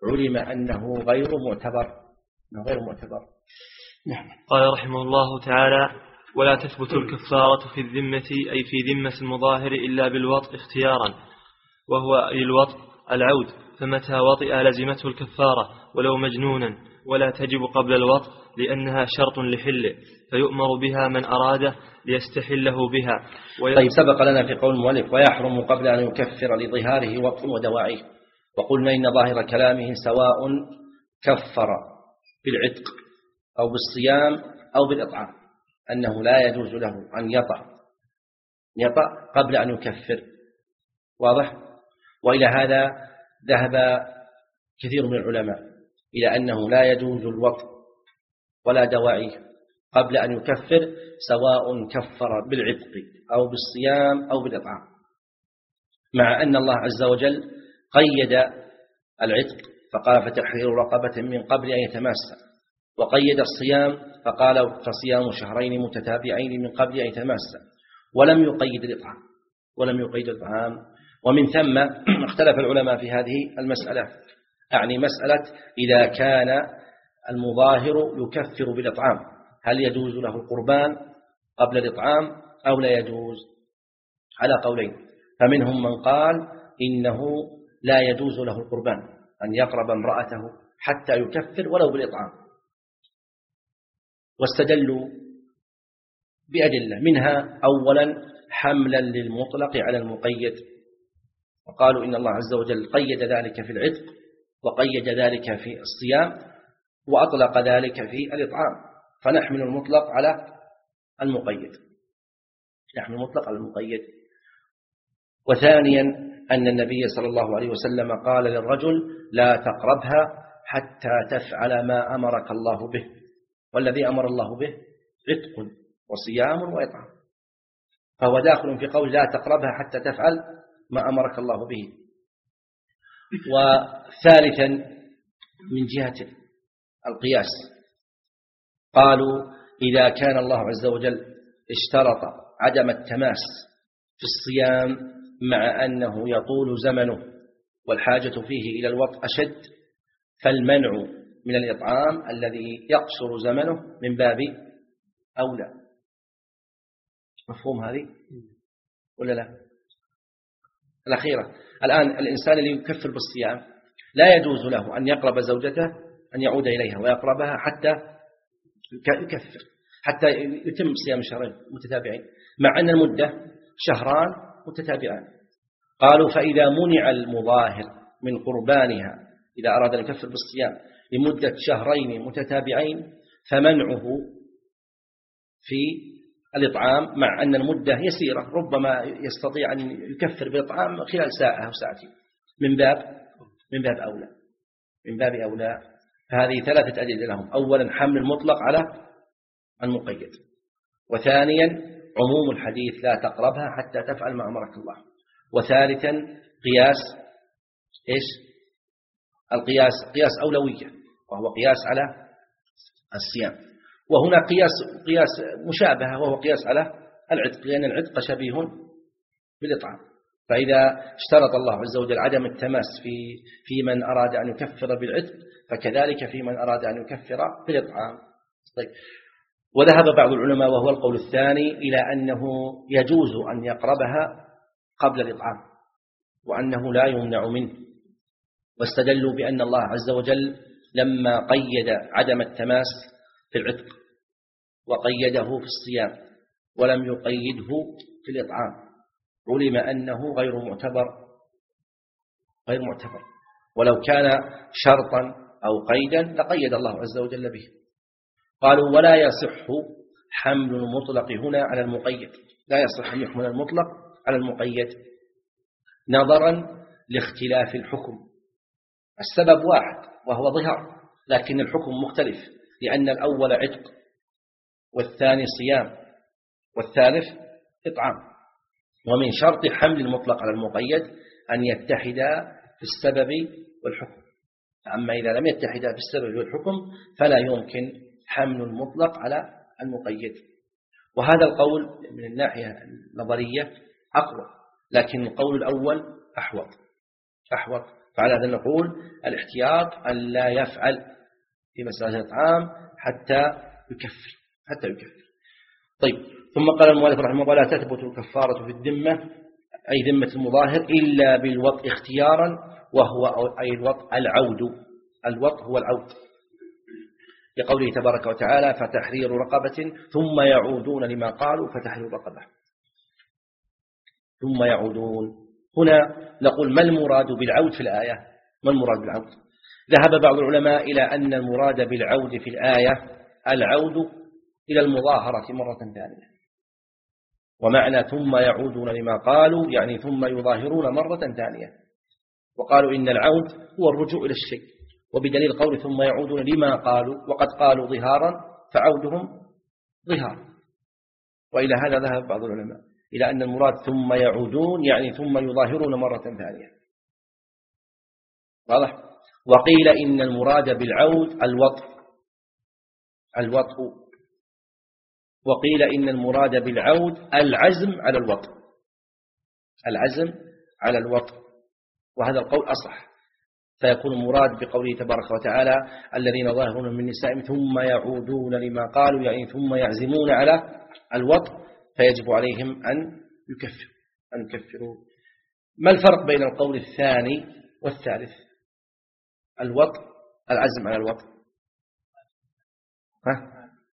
علم أنه غير معتبر أنه غير معتبر. نعم. قال رحمه الله تعالى: ولا تثبت الكفارة في الذمة أي في ذمة المظاهر إلا بالوطء اختيارا، وهو أي الوطء العود، فمتى وطئ لزمته الكفارة ولو مجنونا، ولا تجب قبل الوطء لأنها شرط لحله، فيؤمر بها من أراده ليستحله بها. طيب، سبق لنا في قول المؤلف: ويحرم قبل أن يكفر لظهاره وطء ودواعيه، وقلنا إن ظاهر كلامه سواء كفر بالعتق أو بالصيام أو بالإطعام، أنه لا يجوز له أن يطأ يطأ قبل أن يكفر. واضح؟ وإلى هذا ذهب كثير من العلماء إلى أنه لا يجوز الوطء ولا دواعيه قبل أن يكفر، سواء كفر بالعتق أو بالصيام أو بالإطعام، مع أن الله عز وجل قيد العتق فقال: فتحرير رقبة من قبل أن يتماسا، وقيد الصيام فقال: فصيام شهرين متتابعين من قبل أن يتماسا، ولم يقيد الإطعام ولم يقيد الإطعام. ومن ثم اختلف العلماء في هذه المسألة، أعني مسألة إذا كان المظاهر يكفر بالإطعام، هل يجوز له القربان قبل الإطعام أو لا يجوز؟ على قولين، فمنهم من قال إنه لا يجوز له القربان، أن يقرب امرأته حتى يكفر ولو بالإطعام، واستدلوا بأدلة، منها أولا حملا للمطلق على المقيد، وقالوا إن الله عز وجل قيد ذلك في العتق وقيد ذلك في الصيام وأطلق ذلك في الإطعام، فنحمل المطلق على المقيد نحمل المطلق على المقيد. وثانيا أن النبي صلى الله عليه وسلم قال للرجل: لا تقربها حتى تفعل ما أمرك الله به، والذي أمر الله به عتق وصيام وإطعام، فهو داخل في قول لا تقربها حتى تفعل ما أمرك الله به. وثالثا من جهة القياس، قالوا إذا كان الله عز وجل اشترط عدم التماس في الصيام مع أنه يطول زمنه والحاجة فيه إلى الوطء أشد، فالمنع من الإطعام الذي يقصر زمنه من باب أولى. مفهوم هذه ولا لا؟ الأخيرة، الآن الإنسان اللي يكفر بالصيام لا يجوز له أن يقرب زوجته، أن يعود إليها ويقربها حتى يكفر، حتى يتم صيام شهرين متتابعين، مع أن المدة شهران متتابعان. قالوا: فإذا منع المظاهر من قربانها إذا أراد أن يكفر بالصيام لمدة شهرين متتابعين، فمنعه في الإطعام مع أن المدة يسيرة، ربما يستطيع أن يكفر بالإطعام خلال ساعة أو ساعتين، من باب من باب أولى من باب أولى. فهذه ثلاثة أدلة لهم: أولا حمل المطلق على المقيد، وثانيا عموم الحديث لا تقربها حتى تفعل ما أمرك الله، وثالثا قياس إيش؟ القياس قياس أولوية، وهو قياس على الصيام. وهنا قياس قياس مشابهة، وهو قياس على العتق، لأن العتق شبيه بالإطعام. فإذا اشترط الله عز وجل عدم التماس في في من أراد أن يكفر بالعتق، فكذلك في من أراد أن يكفر بالإطعام. طيب، وذهب بعض العلماء وهو القول الثاني إلى أنه يجوز أن يقربها قبل الإطعام، وأنه لا يمنع منه، واستدلوا بأن الله عز وجل لما قيد عدم التماس في العتق وقيده في الصيام ولم يقيده في الإطعام، علم أنه غير معتبر غير معتبر ولو كان شرطا أو قيدا لقيد الله عز وجل به. قالوا: ولا يصح حمل المطلق هنا على المقيد، لا يصح أن يحمل المطلق على المقيد نظرا لاختلاف الحكم. السبب واحد وهو ظهار، لكن الحكم مختلف، لأن الأول عتق والثاني صيام والثالث إطعام. ومن شرط حمل المطلق على المقيد أن يتحدا في السبب والحكم، أما إذا لم يتحدا في السبب والحكم فلا يمكن حمل المطلق على المقيد. وهذا القول من الناحية النظرية أقوى، لكن القول الأول أحوط أحوط. فعلى هذا نقول الاحتياط أن لا يفعل في مسألة الإطعام حتى يكفر حتى يكفر. طيب، ثم قال المؤلف رحمه الله: لا تثبت الكفارة في الذمة أي ذمة المظاهر إلا بالوطء اختيارا، وهو أي الوطء العود. الوطء هو العود، لقوله تبارك وتعالى: فتحرير رقبة ثم يعودون لما قالوا فتحرير رقبة ثم يعودون. هنا نقول: ما المراد بالعود في الآية؟ ما المراد بالعود؟ ذهب بعض العلماء إلى أن المراد بالعود في الآية العود إلى المظاهرة مرة ثانية، ومعنى ثم يعودون لما قالوا يعني ثم يظاهرون مرة ثانية. وقالوا إن العود هو الرجوع إلى الشيء، وبدليل قول ثم يعودون لما قالوا، وقد قالوا ظهارا فعودهم ظهار. وإلى هذا ذهب بعض العلماء إلى أن المراد ثم يعودون يعني ثم يظاهرون مرة ثانية. واضح؟ وقيل إن المراد بالعود الوطء الوطء وقيل إن المراد بالعود العزم على الوطء العزم على الوطء وهذا القول أصح. فيكون المراد بقوله تبارك وتعالى: الذين ظاهرون من نسائهم ثم يعودون لما قالوا يعني ثم يعزمون على الوطء، فيجب عليهم أن يكفروا أن يكفروا. ما الفرق بين القول الثاني والثالث؟ الوطء العزم على الوطء. ها؟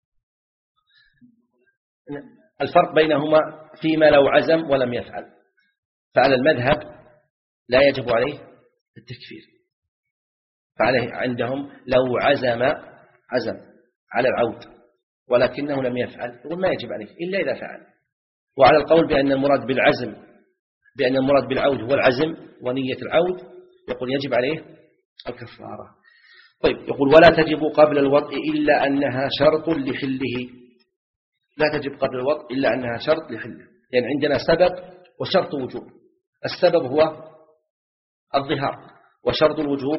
الفرق بينهما فيما لو عزم ولم يفعل، فعلى المذهب لا يجب عليه التكفير، فعليه عندهم لو عزم عزم على العود ولكنه لم يفعل يقول ما يجب عليه إلا إذا فعل. وعلى القول بأن المراد بالعزم بأن المراد بالعود هو العزم ونية العود يقول يجب عليه الكفارة. طيب، يقول: ولا تجب قبل الوطء إلا أنها شرط لحله. لا تجب قبل الوطء إلا أنها شرط لحله، يعني عندنا سبب وشرط وجوب. السبب هو الظهار، وشرط الوجوب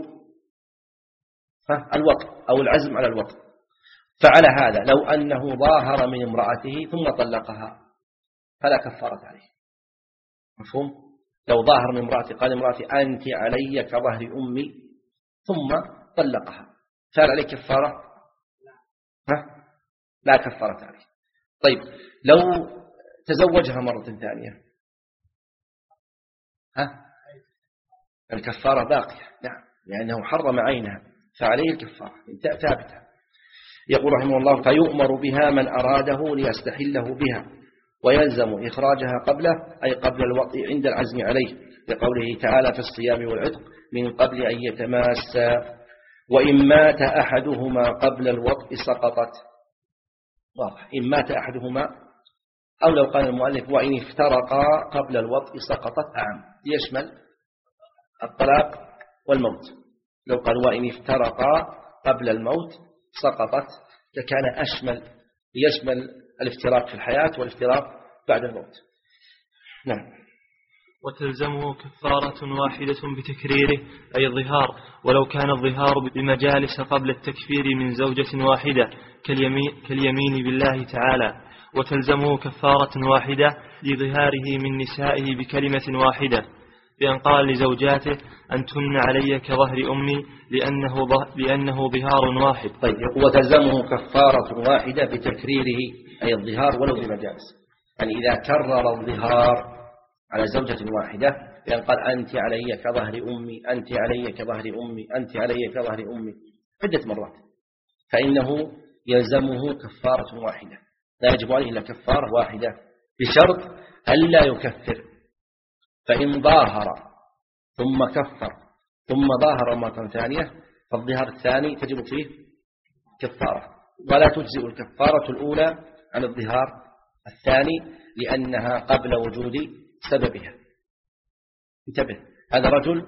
الوطء أو العزم على الوطء. فعلى هذا لو أنه ظاهر من امرأته ثم طلقها فلا كفارة عليه. مفهوم؟ لو ظاهر من امرأته قال امرأتي أنت علي كظهر أمي ثم طلقها فهل عليه كفارة؟ ها؟ لا كفارة عليه. طيب، لو تزوجها مرة ثانية ها؟ الكفارة باقية، نعم، لأنه حرم عينها فعليه الكفارة ثابتة. يقول رحمه الله: فيؤمر بها من أراده ليستحله بها، ويلزم إخراجها قبله أي قبل الوطء عند العزم عليه، لقوله تعالى في الصيام والعتق: من قبل أن يتماسا، وإن مات أحدهما قبل الوطء سقطت. واضح، إن مات أحدهما، أو لو قال المؤلف: وإن افترقا قبل الوطء سقطت، أعم، يشمل الطلاق والموت. لو قال وإن افترقا قبل الموت سقطت لكان أشمل، يشمل الافتراق في الحياة والافتراق بعد الموت. نعم. وتلزمه كفارة واحدة بتكريره أي الظهار، ولو كان الظهار بمجالس قبل التكفير من زوجة واحدة كاليمين, كاليمين بالله تعالى. وتلزمه كفارة واحدة لظهاره من نسائه بكلمة واحدة، بأن قال لزوجاته: أنتن علي كظهر أمي، لأنه, لأنه ظهار واحد. طيب، وتلزمه كفارة واحدة بتكريره أي الظهار ولو بمجالس، يعني إذا كرر الظهار على زوجة واحدة بأن قال أنت علي كظهر أمي أنت علي كظهر أمي أنت علي كظهر أمي عدة مرات، فإنه يلزمه كفارة واحدة، لا يجب عليه إلا كفارة واحدة بشرط ألا يكفر. فإن ظاهر ثم كفر ثم ظاهر مرة ثانية فالظهار الثاني تجب فيه كفارة، ولا تجزئ الكفارة الأولى عن الظهار الثاني لأنها قبل وجود سببها. انتبه، هذا رجل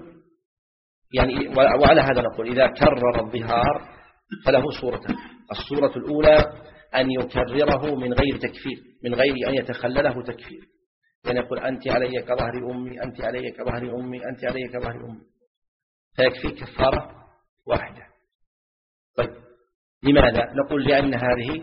يعني، وعلى هذا نقول إذا كرر الظهار فله صورتان: الصورة الأولى أن يكرره من غير تكفير، من غير أن يتخلله تكفير، يعني يقول أنت علي كظهر أمي أنت علي كظهر أمي أنت علي كظهر أمي، فيكفي كفارة واحدة. طيب، لماذا؟ نقول لأن هذه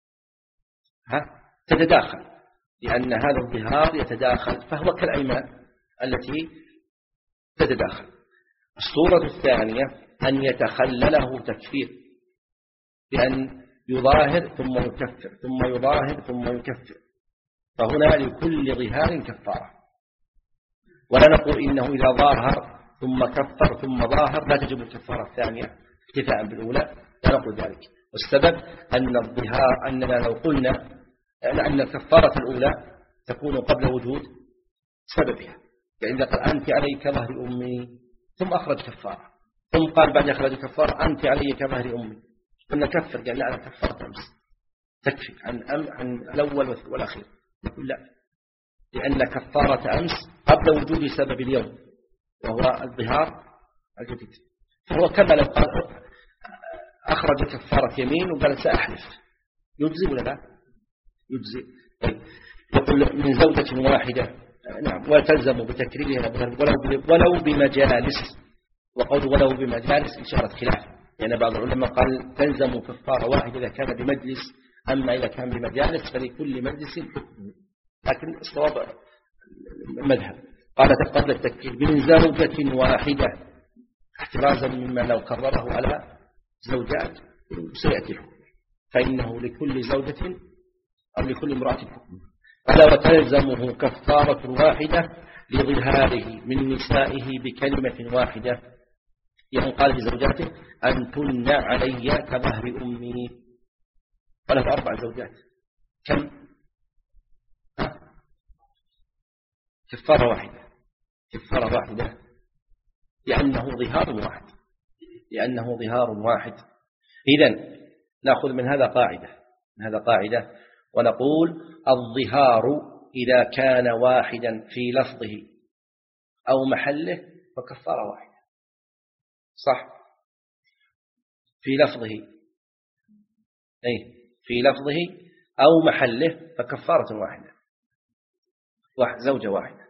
ها تتداخل، لأن هذا الظهار يتداخل، فهو كالأيمان التي تتداخل. الصورة الثانية أن يتخلله تكفير، بأن يظاهر ثم يكفر ثم يظاهر ثم يكفر، فهنا لكل ظهار كفارة. ولا نقول إنه إذا ظاهر ثم كفر ثم ظاهر لا تجب الكفارة الثانية اكتفاء بالأولى، لا نقول ذلك. والسبب أن الظهار أننا لو قلنا أن الكفارة الأولى تكون قبل وجود سببها، يعني إذا قال أنت علي كظهر أمي ثم أخرج كفارة، ثم قال بعد أخرج كفارة أنت علي كظهر أمي، قلنا كفر، قال لا أنا كفارة أمس تكفي عن أم عن الأول والأخير، نقول لا، لأن كفارة أمس قبل وجود سبب اليوم وهو الظهار الجديد. فهو كما لو قال أخرج كفارة يمين وقال سأحلف، يجزي ولا لا؟ يجزي. يقول من زوجة واحدة، نعم، وتلزم بتكريرها ولو ولو بمجالس، وقول ولو بمجالس إشارة خلاف، يعني بعض العلماء قال تلزم كفارة واحدة إذا كان بمجلس، أما إذا كان بمجالس فلكل مجلس حكمه، لكن الصواب مذهب. قال قبل التكفير من زوجة واحدة احترازا مما لو كرره على زوجات سيأتي الحكم، فإنه لكل زوجة أو لكل امرأة حكم. قال وتلزمه كفارة واحدة لظهاره من نسائه بكلمة واحدة، يعني قال لزوجاته أنتن علي كظهر أمي، قالت أربع زوجات، كم؟ كفارة واحدة، كفارة واحدة لأنه ظهار واحد، لأنه ظهار واحد. إذن نأخذ من هذا قاعدة، من هذا قاعدة ونقول الظهار إذا كان واحدا في لفظه أو محله فكفارة واحدة، صح؟ في لفظه أي في لفظه أو محله فكفارة واحدة، واحد زوجة واحدة.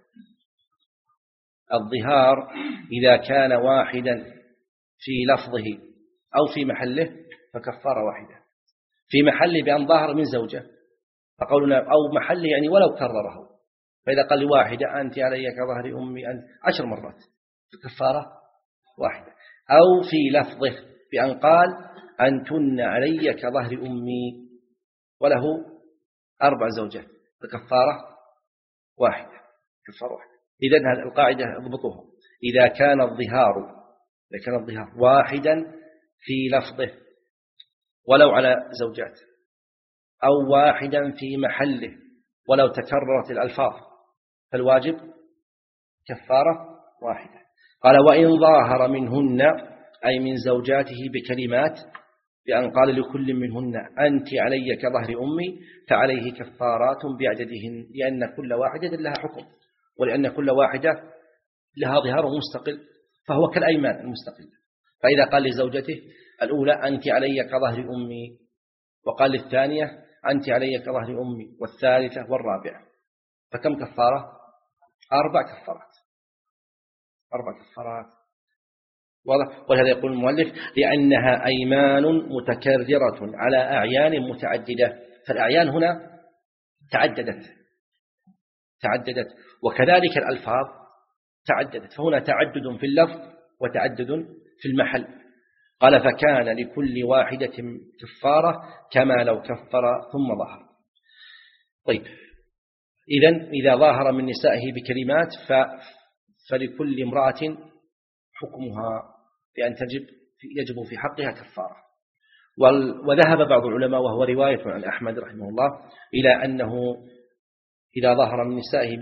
الظهار إذا كان واحدا في لفظه أو في محله فكفارة واحدة، في محله بأن ظهر من زوجة، فقولنا أو محله يعني ولو كرره، فإذا قال لواحدة أنت علي كظهر أمي أنت عشر مرات فكفارة واحدة، أو في لفظه بأن قال أنتن علي كظهر أمي وله أربع زوجات فكفارة واحدة، كفارة واحدة. إذن هذه القاعدة اضبطوها، إذا كان الظهار إذا كان الظهار واحدا في لفظه ولو على زوجات، أو واحدا في محله ولو تكررت الألفاظ، فالواجب كفارة واحدة. قال وإن ظاهر منهن أي من زوجاته بكلمات بأن قال لكل منهن أنت علي كظهر أمي فعليه كفارات بعددهن، لأن كل واحدة لها حكم، ولأن كل واحدة لها ظهار مستقل، فهو كالأيمان المستقل. فإذا قال لزوجته الأولى أنت علي كظهر أمي، وقال للثانية أنت علي كظهر أمي، والثالثة والرابعة، فكم كفارة؟ أربع كفارات، أربع كفارات. ولهذا يقول المؤلف لأنها أيمان متكررة على أعيان متعددة، فالأعيان هنا تعددت تعددت وكذلك الألفاظ تعددت، فهنا تعدد في اللفظ وتعدد في المحل. قال فكان لكل واحدة كفارة كما لو كفر ثم ظهر. طيب، إذن إذا ظاهر من نسائه بكلمات فلكل امرأة حكمها بأن تجب يجب في حقها كفارة. وذهب بعض العلماء وهو رواية عن أحمد رحمه الله إلى أنه إذا ظهر من نسائه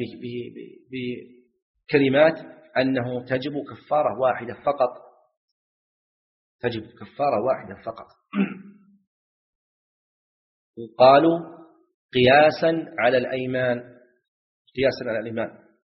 بكلمات أنه تجب كفارة واحدة فقط، تجب كفارة واحدة فقط. وقالوا قياسا على الأيمان، قياسا على الأيمان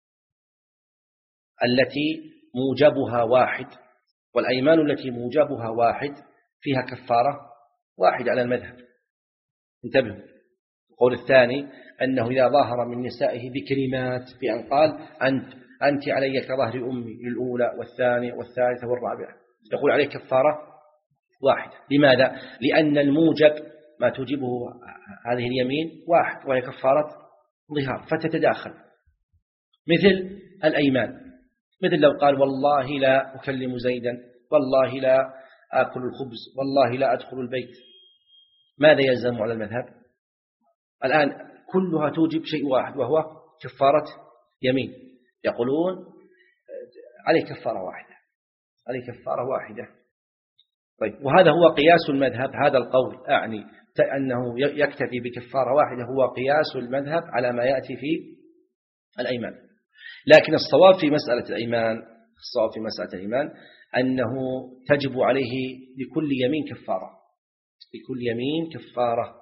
التي موجبها واحد، والأيمان التي موجبها واحد فيها كفارة واحد على المذهب. انتبهوا، القول الثاني أنه إذا ظهر من نسائه بكلمات بأن قال أنت أنت علي كظهر أمي للأولى والثانية والثالثة والرابعة، يقول عليه كفارة واحدة. لماذا؟ لأن الموجب ما توجبه هذه اليمين واحد وهي كفارة ظهار، فتتداخل مثل الأيمان. مثل لو قال والله لا أكلم زيدا، والله لا آكل الخبز، والله لا أدخل البيت، ماذا يلزم على المذهب؟ الآن كلها توجب شيء واحد وهو كفارة يمين. يقولون عليه كفارة واحدة، عليه كفارة واحدة. طيب، وهذا هو قياس المذهب. هذا القول أعني أنه يكتفي بكفارة واحدة هو قياس المذهب على ما يأتي في الأيمان. لكن الصواب في مسألة الأيمان الصواب في مسألة الأيمان أنه تجب عليه لكل يمين كفارة، لكل يمين كفارة.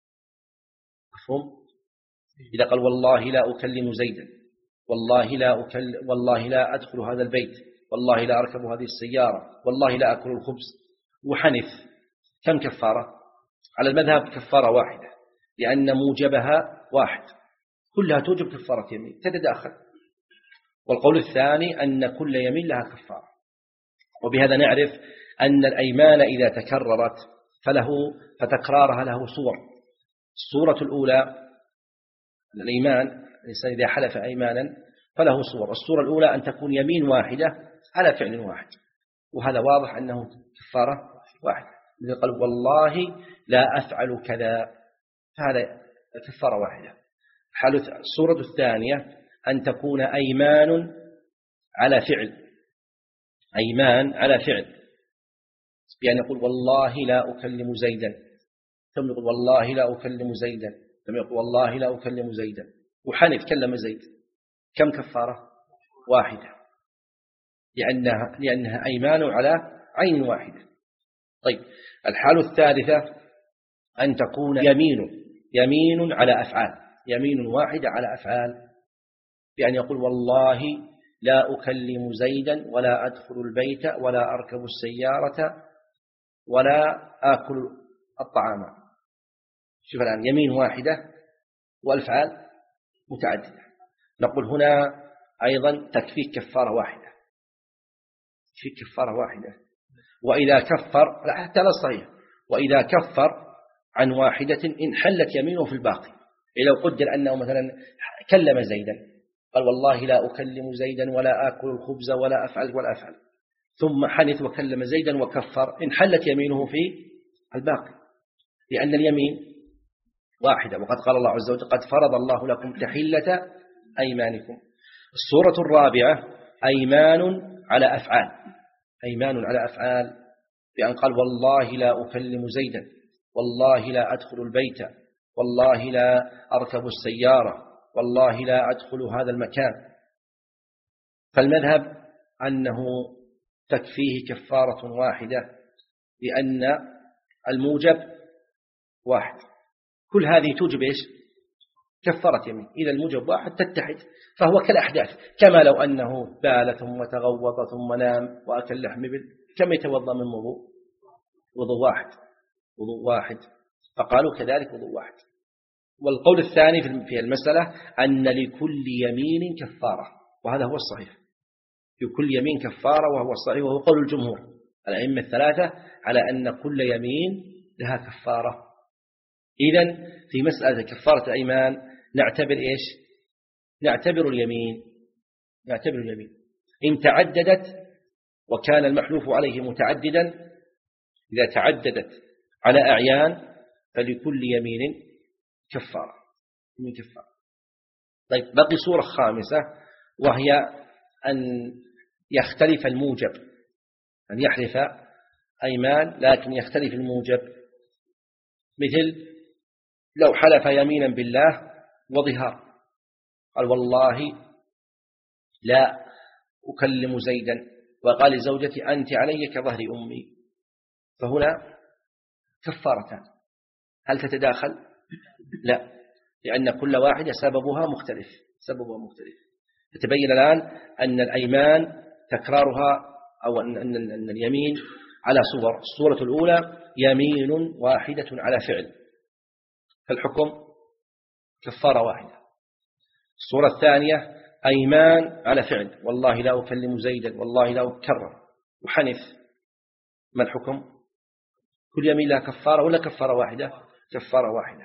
مفهوم؟ إذا قال والله لا أكلم زيدا، والله لا أكلم، والله لا أدخل هذا البيت، والله لا أركب هذه السيارة، والله لا أكل الخبز، وحنث، كم كفارة؟ على المذهب كفارة واحدة، لأن موجبها واحد، كلها توجب كفارة يمين تتداخل. والقول الثاني أن كل يمين لها كفارة. وبهذا نعرف أن الأيمان إذا تكررت فله فتكرارها له صور. الصورة الأولى الأيمان، الإنسان إذا حلف أيمانا فله صور. الصورة الأولى أن تكون يمين واحدة على فعل واحد، وهذا واضح أنه كفارة واحدة. إذا قال والله لا أفعل كذا فهذا كفارة واحدة. الصورة الثانية أن تكون أيمان على فعل، أيمان على فعل، يعني يقول والله لا أكلم زيدا، ثم يقول والله لا أكلم زيدا، ثم يقول والله لا أكلم زيدا، وحنف كلم زيد، كم كفارة؟ واحدة، لأنها, لأنها أيمان على عين واحدة. طيب، الحالة الثالثة أن تكون يمين يمين على أفعال، يمين واحدة على أفعال، يعني يقول والله لا أكلم زيدا ولا أدخل البيت ولا أركب السيارة ولا آكل الطعام. شوف الآن، يمين واحدة والأفعال متعددة. نقول هنا أيضا تكفيك كفارة واحدة، تكفيك كفارة واحدة. وإذا كفر، لا حتى لا صحيح، وإذا كفر عن واحدة إن حلت يمينه في الباقي. لو قدر أنه مثلا كلم زيدا، قال والله لا أكلم زيدا ولا آكل الخبز ولا أفعل ولا أفعل، ثم حنث وكلم زيدا وكفر، إن حلت يمينه في الباقي، لأن اليمين واحدة. وقد قال الله عز وجل قد فرض الله لكم تحلة أيمانكم. الصورة الرابعة أيمان على أفعال، أيمان على أفعال، بأن قال والله لا أكلم زيدا، والله لا أدخل البيت، والله لا أركب السيارة، والله لا أدخل هذا المكان. فالمذهب أنه تكفيه كفارة واحدة، لأن الموجب واحد. كل هذه توجب إيش؟ كفارة يمين. إذا الموجب واحد تتحد، فهو كالأحداث، كما لو أنه بال ثم تغوط ثم نام وأكل لحم إبل، كم يتوضأ من وضوء؟ وضوء واحد، وضوء واحد. فقالوا كذلك وضوء واحد. والقول الثاني في المسألة أن لكل يمين كفارة، وهذا هو الصحيح، لكل يمين كفارة وهو الصحيح، وهو قول الجمهور الأئمة الثلاثة على أن كل يمين لها كفارة. إذن في مسألة كفارة الأيمان نعتبر إيش؟ نعتبر اليمين، نعتبر اليمين إن تعددت وكان المحلوف عليه متعددا، إذا تعددت على أعيان فلكل يمين كفارة من كفارة. طيب، بقي صورة خامسة، وهي أن يختلف الموجب، أن يحلف أيمان لكن يختلف الموجب. مثل لو حلف يمينا بالله وظهار، قال والله لا أكلم زيدا، وقال لزوجتي أنت علي كظهر أمي، فهنا كفارتان. هل تتداخل؟ لا، لأن كل واحدة سببها مختلف، سببها مختلف. يتبين الآن أن الأيمان تكرارها، أو أن, أن, أن اليمين على صور. الصورة الأولى يمين واحدة على فعل، فالحكم كفارة واحدة. الصورة الثانية أيمان على فعل، والله لا أكلم زيدا، والله لا أكرر، وحنف، ما الحكم؟ كل يمين لها كفارة ولا كفارة واحدة؟ كفارة واحدة.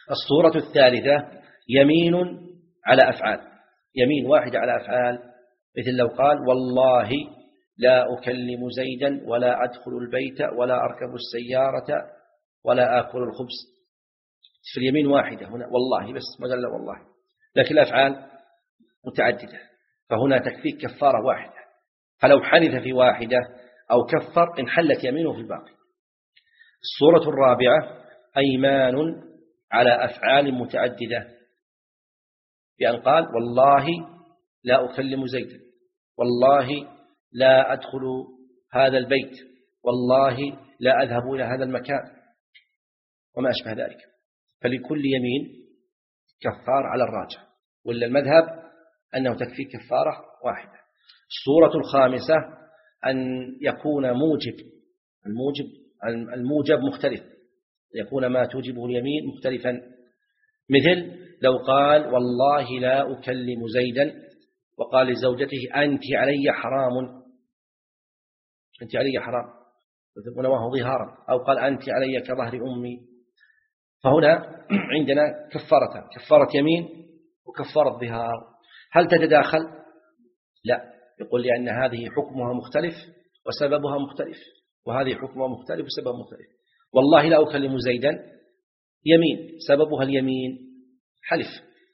الصورة الثالثة يمين على أفعال، يمين واحدة على أفعال، مثل لو قال والله لا أكلم زيدا ولا أدخل البيت ولا أركب السيارة ولا آكل الخبز، في اليمين واحدة هنا والله بس، ما قال لا والله، لكن الأفعال متعددة، فهنا تكفيك كفارة واحدة، فلو حنث في واحدة أو كفر انحلت يمينه في الباقي. الصورة الرابعة أيمان على أفعال متعددة، بأن قال والله لا أكلم زيدا، والله لا أدخل هذا البيت، والله لا أذهب إلى هذا المكان، وما أشبه ذلك. فلكل يمين كفار على الراجح، ولا المذهب أنه تكفي كفارة واحدة. الصورة الخامسة أن يكون موجب الموجب الموجب مختلف، يكون ما توجبه اليمين مختلفا، مثل لو قال والله لا أكلم زيدا وقال لزوجته أنت علي حرام، أنت علي حرام ونواه ظهارا، أو قال أنت علي كظهر أمي، فهنا عندنا كفارة، كفارة يمين وكفارة ظهار. هل تتداخل؟ لا، يقول لأن هذه حكمها مختلف وسببها مختلف، وهذه حكمها مختلف وسببها مختلف. والله لا أكلم زيدا يمين، سببها اليمين حلف،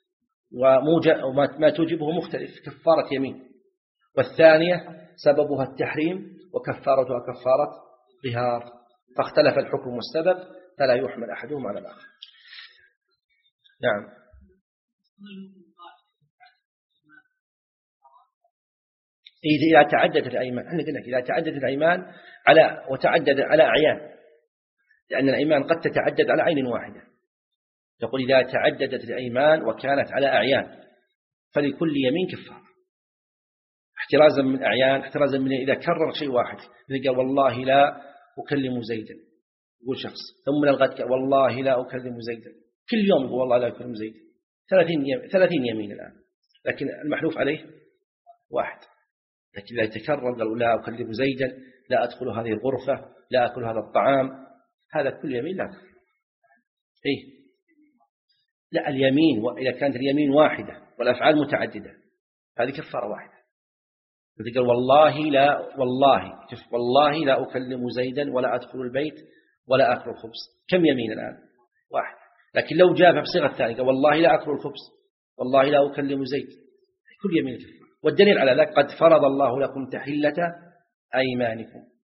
وما توجبه مختلف كفارة يمين، والثانية سببها التحريم وكفارتها كفارة ظهار، فاختلف الحكم والسبب فلا يحمل أحدهما على الآخر. نعم. إذا تعددت الأيمان، احنا قلنا إذا تعددت الأيمان على وتعدد على أعيان، لأن الأيمان قد تتعدد على عين واحدة، تقول إذا تعددت الأيمان وكانت على أعيان فلكل يمين كفارة، احترازا من أعيان، احترازا من إذا كرر شيء واحد، إذا قال والله لا أكلم زيدا، يقول شخص، ثم من الغد والله لا أكلم زيدا، كل يوم يقول والله لا أكلم زيدا، ثلاثين يمين الآن، لكن المحلوف عليه واحد. لكن إذا يتكرر قالوا لا أكلم زيدا، لا أدخل هذه الغرفة، لا أكل هذا الطعام، هذا كل يمين لا كفر. إيه؟ لا، اليمين وإذا كانت اليمين واحدة والأفعال متعددة هذه كفارة واحدة. إذا قال والله لا والله والله لا أكلم زيدا ولا أدخل البيت ولا أكل الخبز، كم يمين الآن؟ واحد. لكن لو جاء بصيغة ثانية قال والله لا أكل الخبز، والله لا أكلم زيد، كل يمين كفارة. والدليل على ذلك قد فرض الله لكم تحلة أيمانكم،